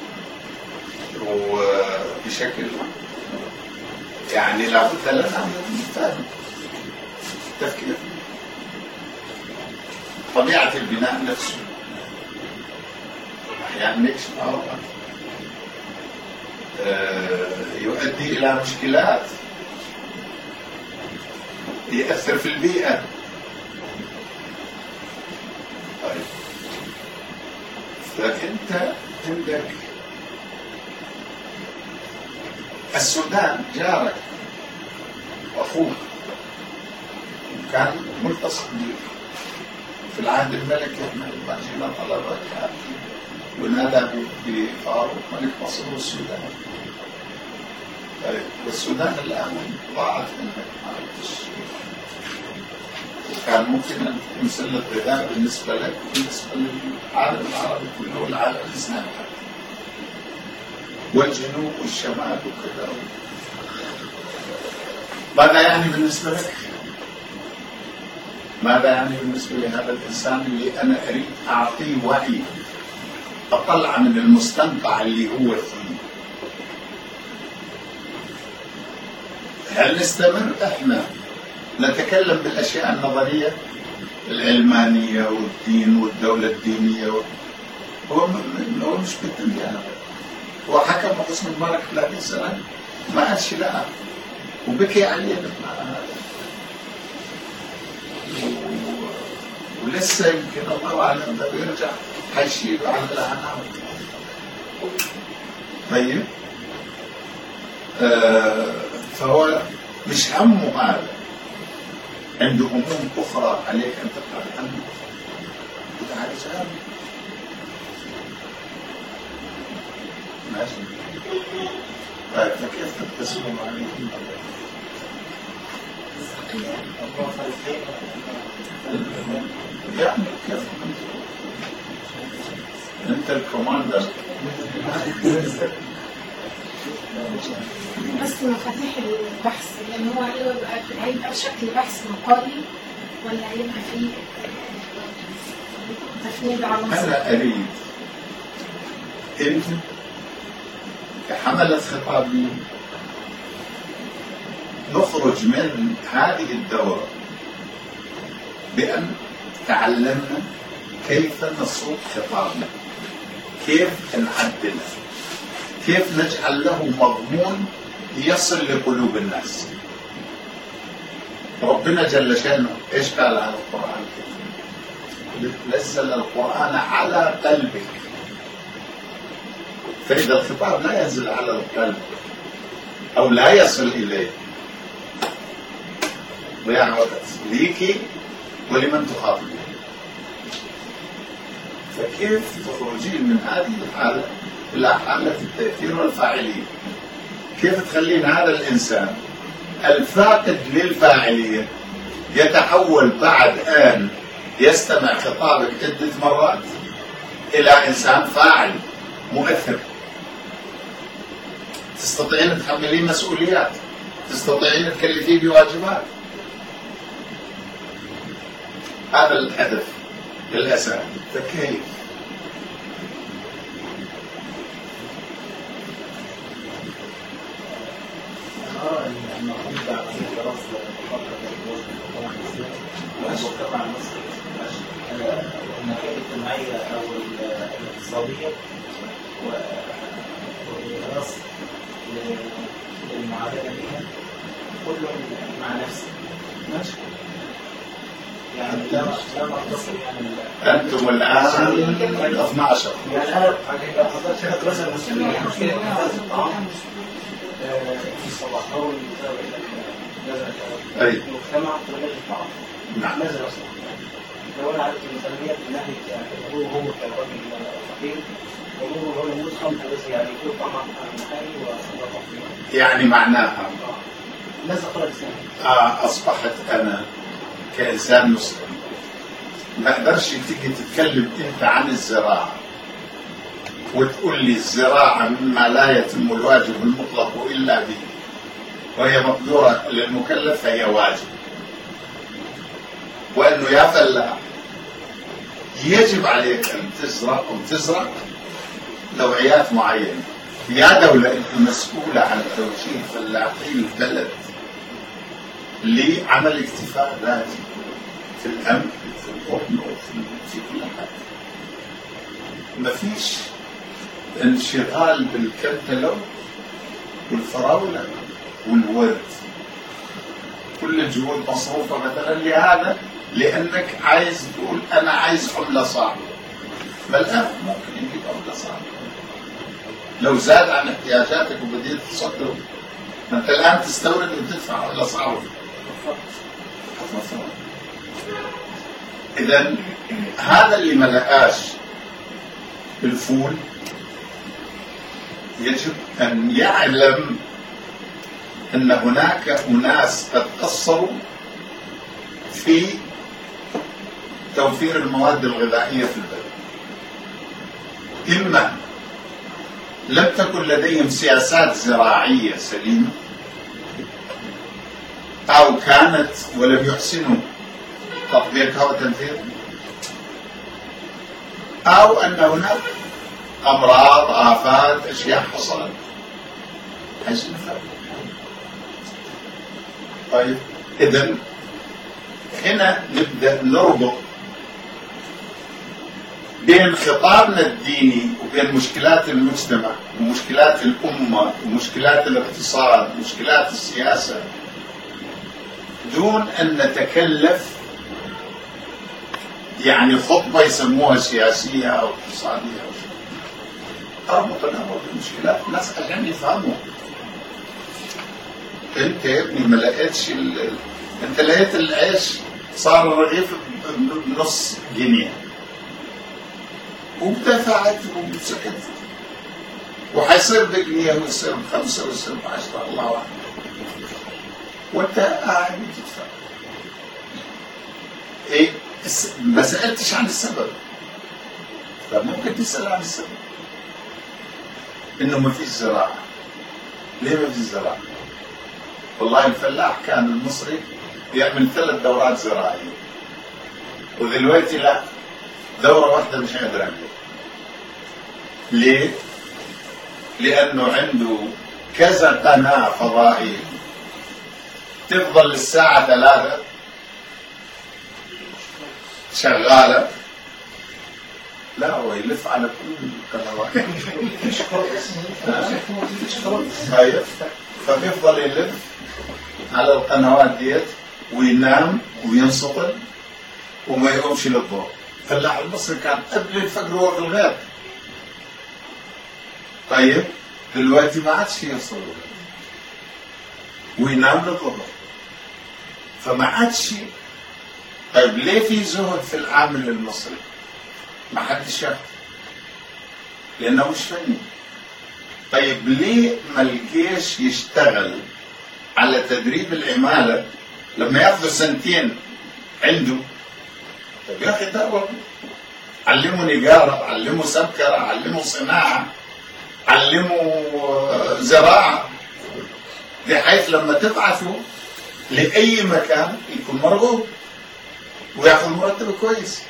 وبشكل يعني لابد لنا من فهم تفكير طبيعة البناء نفسه. أحيانا يكشف يؤدي إلى مشكلات، يأثر في البيئة. طيب فأنت عندك السودان جارك وأخوك، كان ملتصق بك في العهد الملكي. احنا جينا طلبة ونادى بفاروق ملك مصر والسودان. طيب والسودان الآن ضاعت منك، ما عرفتش. وكان ممكن أن تكون سلة غذاء بالنسبة لك وبالنسبة للعالم العربي كله والعالم الإسلامي والجنوب والشمال وكذا. ماذا يعني بالنسبة لك؟ ماذا يعني بالنسبة لهذا الإنسان اللي أنا أريد أعطيه وعي، أطلع من المستنقع اللي هو فيه؟ هل نستمر إحنا نتكلم بالأشياء النظرية العلمانية والدين والدولة الدينية هو مش بالدنيا هذا. هو حكم حسني مبارك 30 سنة ما قالش لا، وبكي علينا مع هذا، ولسه يمكن الله أعلم ده بيرجع حيشيله على الأعناق. طيب فهو مش همه هذا، عنده هموم أخرى عليك أن تبحث عنه وتعالجها. ماشي. طيب فكيف تبتسمون عليهم؟ يعني كيف أنت الكوماندر؟ بس مفاتيح البحث يعني هو هيبقى شكل بحث مقالي ولا هيبقى فيه تفنيد عناصر؟ أنا أريد أنت كحملة خطاب لي نخرج من هذه الدورة بأن تعلمنا كيف نصوغ خطابنا، كيف نعدله، كيف نجعل له مضمون يصل لقلوب الناس. ربنا جل شأنه ايش قال عن القرآن؟ نزل القرآن على قلبك. فإذا الخطاب لا ينزل على القلب أو لا يصل إليه ضياع وقت ليكي ولمن تخاطبين. فكيف تخرجين من هذه الحالة إلى حالة التأثير والفاعلية؟ كيف تخلين هذا الإنسان الفاقد للفاعلية يتحول بعد أن يستمع خطابك عدة مرات إلى إنسان فاعل مؤثر، تستطيعين تحملين مسؤوليات، تستطيعين تكلفيه بواجبات. هذا الهدف للأسف. فكيف؟ أرى أن المفروض بعد دراسة القطاع المصري الناحية الاجتماعية أو الاقتصادية ودراسة المعادلة بها كل مع نفسه ماشي. يعني لا نقتصر يعني أنتم الآن 12 يعني أنا حضرتك مثلا مسلمين مشكلة هذا الطعام في الصباح أول أي المجتمع تغير الطعام. نعم. ماذا يصنع؟ لو أنا عرفت المثاليات من ناحية يعني هو كالراجل فقير وهو هو يموت خمسة بس يعني كل طعام محلي وطعام. يعني معناها ماذا قال الإسلام؟ أصبحت أنا كإنسان مسلم ما أقدرش تيجي تتكلم أنت عن الزراعة وتقول لي الزراعة مما لا يتم الواجب المطلق إلا به وهي مقدورة للمكلف فهي واجب، وأنه يا فلاح يجب عليك أن تزرع نوعيات معينة. يا دولة أنت مسؤولة عن توجيه فلاحي البلد لعمل اكتفاء ذاتي في الأمن في القطن في كل حاجة. مفيش انشغال بالكنتالوب والفراولة والورد. كل الجهود مصروفة مثلا لهذا لأنك عايز تقول أنا عايز عملة صعبة. ما الآن ممكن يجيب عملة صعبة لو زاد عن احتياجاتك وبديت تصدره. ما أنت الآن تستورد وتدفع عملة صعبة. إذن هذا اللي ما لقاش الفول يجب أن يعلم أن هناك أناس قد قصروا في توفير المواد الغذائية في البلد. إما لم تكن لديهم سياسات زراعية سليمة أو كانت ولم يحسنوا تطبيقها وتنفيذها، أو أن هناك أمراض آفات أشياء حصلت. عايزين نفهم. طيب إذن هنا نبدأ نربط بين خطابنا الديني وبين مشكلات المجتمع ومشكلات الأمة ومشكلات الاقتصاد ومشكلات السياسة دون أن نتكلف يعني خطبة يسموها سياسية أو اقتصادية أو شيء. أربط الأمر بمشكلات الناس عشان يفهموا. أنت يا ابني ما لقيتش أنت لقيت العيش صار الرغيف بنص جنيه وبدفعت وبسكت وحيصير بجنيه ويصير ب5 ويصير ب10 الله أعلم وأنت قاعد تدفع. إيه ما سألتش عن السبب. فممكن تسأل عن السبب إنه ما فيش زراعة. ليه ما فيش زراعة؟ والله الفلاح كان المصري يعمل 3 دورات زراعية ودلوقتي لا، دورة واحدة مش قادر يعملها. ليه؟ لأنه عنده كذا قناة فضائية تفضل للساعة 3 شغالة. لا هو يلف على كل القنوات. فبيفضل يلف على القنوات ديت وينام وينسطل وما يقومش للضوء. فلاح المصري كان قبل الفجر هو في الغاب. طيب دلوقتي ما عادش يوصل وينام للضوء. فما عادش. طيب ليه في زهد في العامل المصري؟ ما حدش ياخد لأنه مش فني. طيب ليه ما الجيش يشتغل على تدريب العمالة لما ياخذوا سنتين عنده؟ طيب يا أخي دعوة، علموا نجارة، علموا سمكرة، علموا صناعة، علموا زراعة، بحيث لما تبعثوا لأي مكان يكون مرغوب وياخذ مرتب كويس.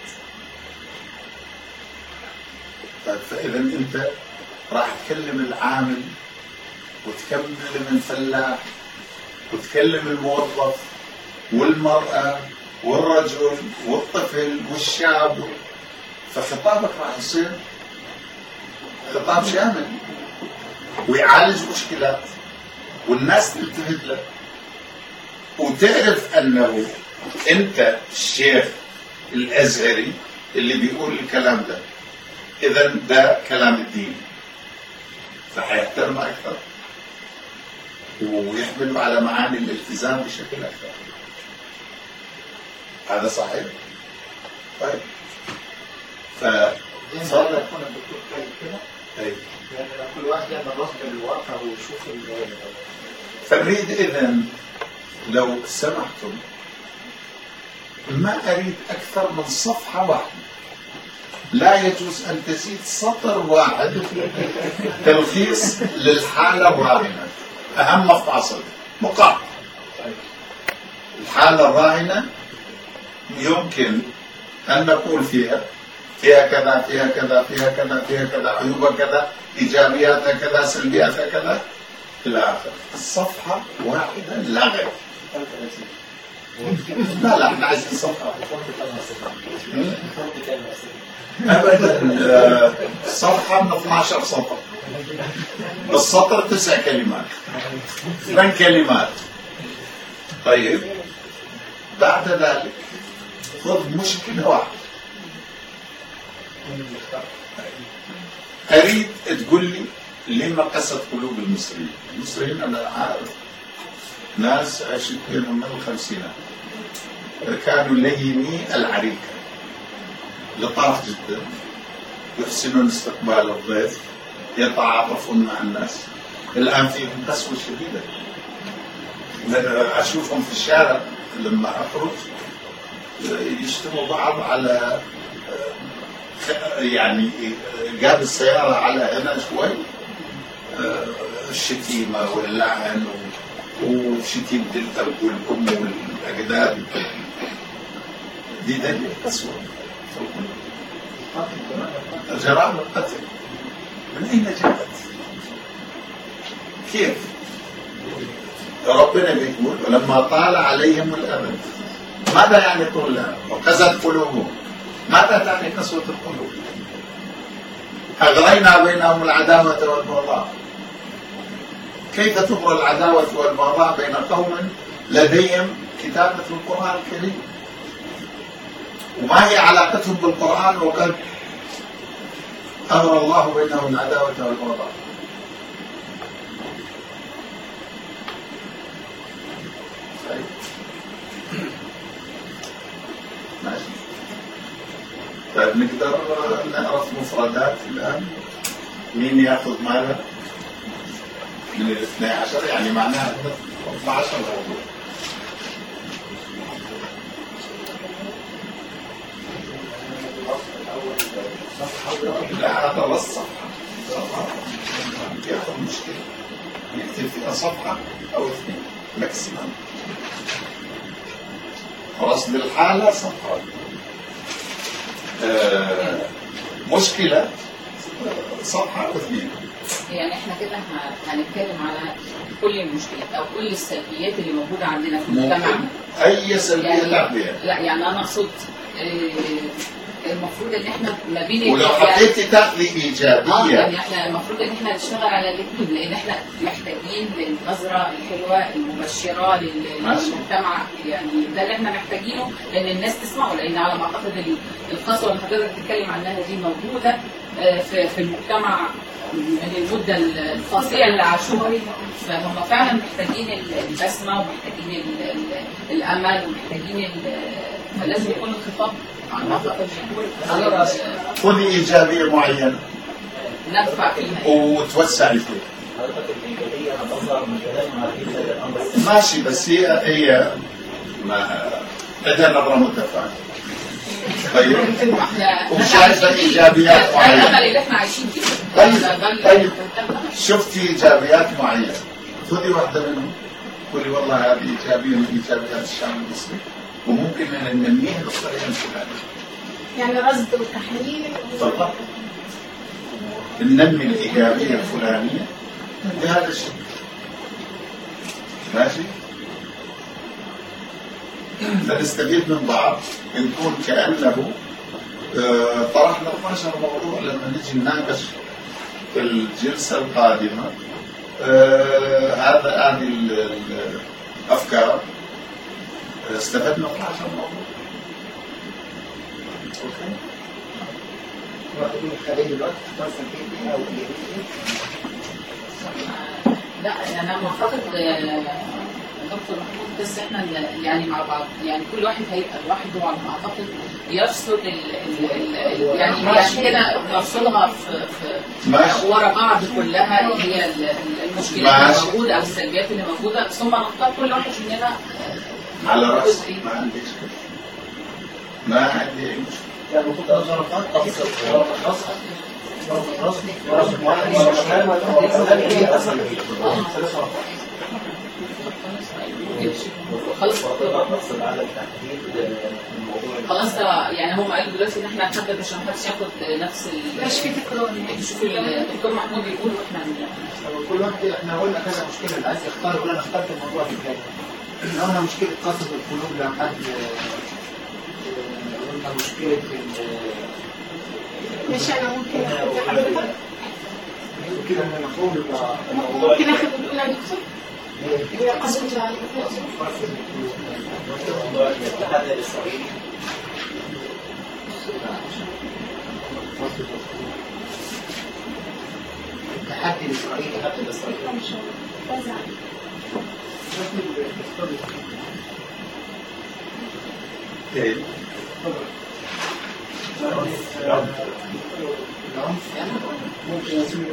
فإذا أنت راح تكلم العامل وتكلم الفلاح وتكلم الموظف والمرأة والرجل والطفل والشاب، فخطابك راح يصير خطاب شامل ويعالج مشكلات والناس تلتفت له وتعرف أنه أنت الشيخ الأزهري اللي بيقول الكلام ده، إذا ده كلام الدين، فحيحترم أكثر ويحمل على معاني الالتزام بشكل أكثر. هذا صحيح؟ طيب صار يكون الدكتور كاي كده. أي. يعني كل واحد يعمل رصد للواقع ويشوف فنريد إذن لو سمحتم ما أريد أكثر من صفحة واحدة، لا يجوز أن تزيد سطر واحد تلخيص للحالة الراهنة. أهم مفاصل مقاطع الحالة الراهنة يمكن أن نقول فيها كذا فيها كذا فيها كذا فيها كذا عيوبها كذا إيجابياتها كذا سلبياتها كذا إلى آخر. صفحة واحدة لا غير. لا احنا عايزين صفحة أبدا. صفحة من 12 سطر، السطر 9 كلمات 8 كلمات. طيب بعد ذلك خذ مشكلة واحدة. أريد تقول لي لما قست قلوب المصريين. المصريين أنا عارف ناس عشت بينهم من الخمسينات كانوا ليني العريكة لطاف جدا، يحسنون استقبال الضيف، يتعاطفون مع الناس. الآن فيهم قسوة شديدة، أشوفهم في الشارع لما أخرج يشتموا بعض على يعني جاب السيارة على هنا شوي الشتيمة واللعن وشتيمة الأب والأم والأجداد. دي دليل قسوة. جرائم القتل من أين جاءت؟ كيف؟ ربنا بيقول ولما طال عليهم الأمد. ماذا يعني طول الأمد؟ وقست قلوبهم. ماذا تعني قسوة القلوب؟ أغرينا بينهم العداوة والبغضاء. كيف تبرى العداوة والبغضاء بين قوم لديهم كتابة القرآن الكريم؟ وما هي علاقتهم بالقرآن وقد أغرى الله بينهم العداوة والبغضاء؟ ماشي. طيب نقدر نعرف مفردات الآن. مين يأخذ ماذا من 12 يعني معناها 12 موضوع. لا هذا الصفحة يأخذ مشكلة يكتب فيها صفحة أو 2 ماكسيمم. خلاص للحالة صفحة. مشكلة صفحة أو 2. يعني احنا كده هنتكلم على كل المشكلات او كل السلبيات اللي موجوده عندنا في المجتمع. اي سلبيه يعني لا يعني انا اقصد المفروض ان احنا ما بين ولو حبيتي تاخذي ايجابيه يعني احنا المفروض ان احنا نشتغل على الاثنين، لان احنا محتاجين للنظره الحلوه المبشره للمجتمع، يعني ده اللي احنا محتاجينه، لان الناس تسمعه، لان على ما اعتقد القسوه اللي حضرتك بتتكلم عنها دي موجوده في المجتمع من المده القاسيه اللي عاشوها، فهم فعلا محتاجين البسمه ومحتاجين الامل ومحتاجين فلازم يكون الخطاب خذي ايجابيه معينه ندفع فيها وتوسعي فيها. حضرتك الايجابيه هتظهر من خلال معرفه هذا الامر ماشي، بس هي ما لديها نظره متفائله. طيب وشايفه ايجابيات معينه. الامل اللي احنا عايشين فيه. طيب شفتي ايجابيات معينه، خذي واحده منهم قولي والله هذه ايجابيه من ايجابيات الشعب المصري وممكن ان ننميها بالطريقه الفلانيه. يعني رصد وتحليل. بالضبط. ننمي الايجابيه الفلانيه بهذا الشيء. ماشي؟ فنستفيد من بعض، نكون كانه طرحنا 12 موضوع لما نجي نناقش في الجلسه القادمه هذه الافكار استفدنا 12 موضوع. اوكي؟ لا انا معتقد دكتور محمود بس احنا يعني مع بعض، يعني كل واحد هيبقى لوحده على ما اعتقد يرصد يعني كده نرصدها في ورا بعض كلها هي المشكلات اللي موجوده او السلبيات اللي موجوده، ثم نختار كل واحد مننا على راسي. ما عندي مشكله، ما عندي اي مشكله. يعني المفروض الظرفات تفصل خلاص ده يعني هم قالوا دلوقتي ان احنا هنحدد عشان محدش ياخد نفس مش في تكرار. شوف الدكتور محمود يقول واحنا كل واحد احنا قلنا كذا مشكله اللي عايز يختار يقول انا اخترت الموضوع في كذا. احنا قلنا مشكله قصف القلوب لما حد قلنا مشكله مش انا ممكن اخد حضرتك كده ان نقول ممكن اخد الاولى يا دكتور هي قصف الاتحاد الاسرائيلي التحدي الاسرائيلي حتى الاسرائيلي ممكن يصير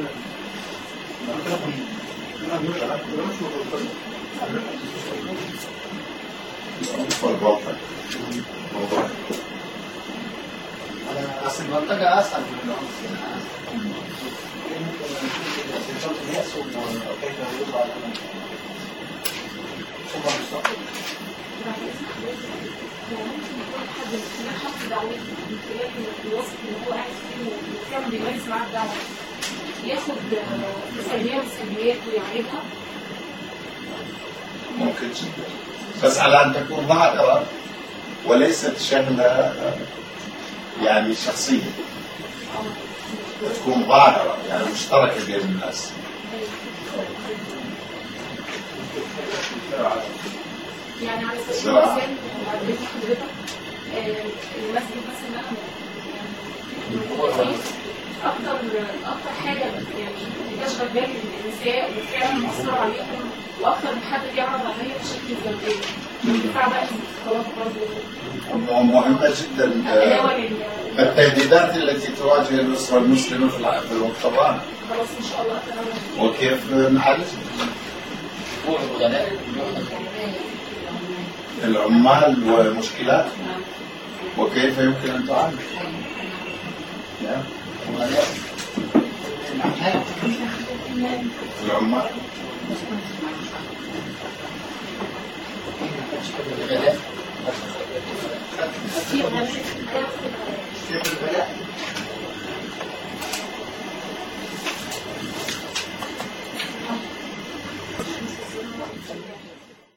على اصل المنطقه اسهل من العنف. الناس وكيف يرد على ياخد السلبيات والسلبيات ويعالجها. ممكن جدا، بس على ان تكون ظاهره وليست شغله يعني شخصيه، تكون ظاهره يعني مشتركه بين الناس. يعني على سبيل المثال بعد حضرتك المسجد مثلا اكتر حاجه يعني تشغل بال النساء وفعلا مأثره عليهم واكتر من حد بيعرض عليها بشكل زوجي. الدفاع بقى في الاختلاط برضه مهمه جدا. التهديدات التي تواجه الاسره المسلمه في المجتمع خلاص ان شاء الله تمام. وكيف نعالجها؟ العمال ومشكلات وكيف يمكن ان تعالج؟ العمال في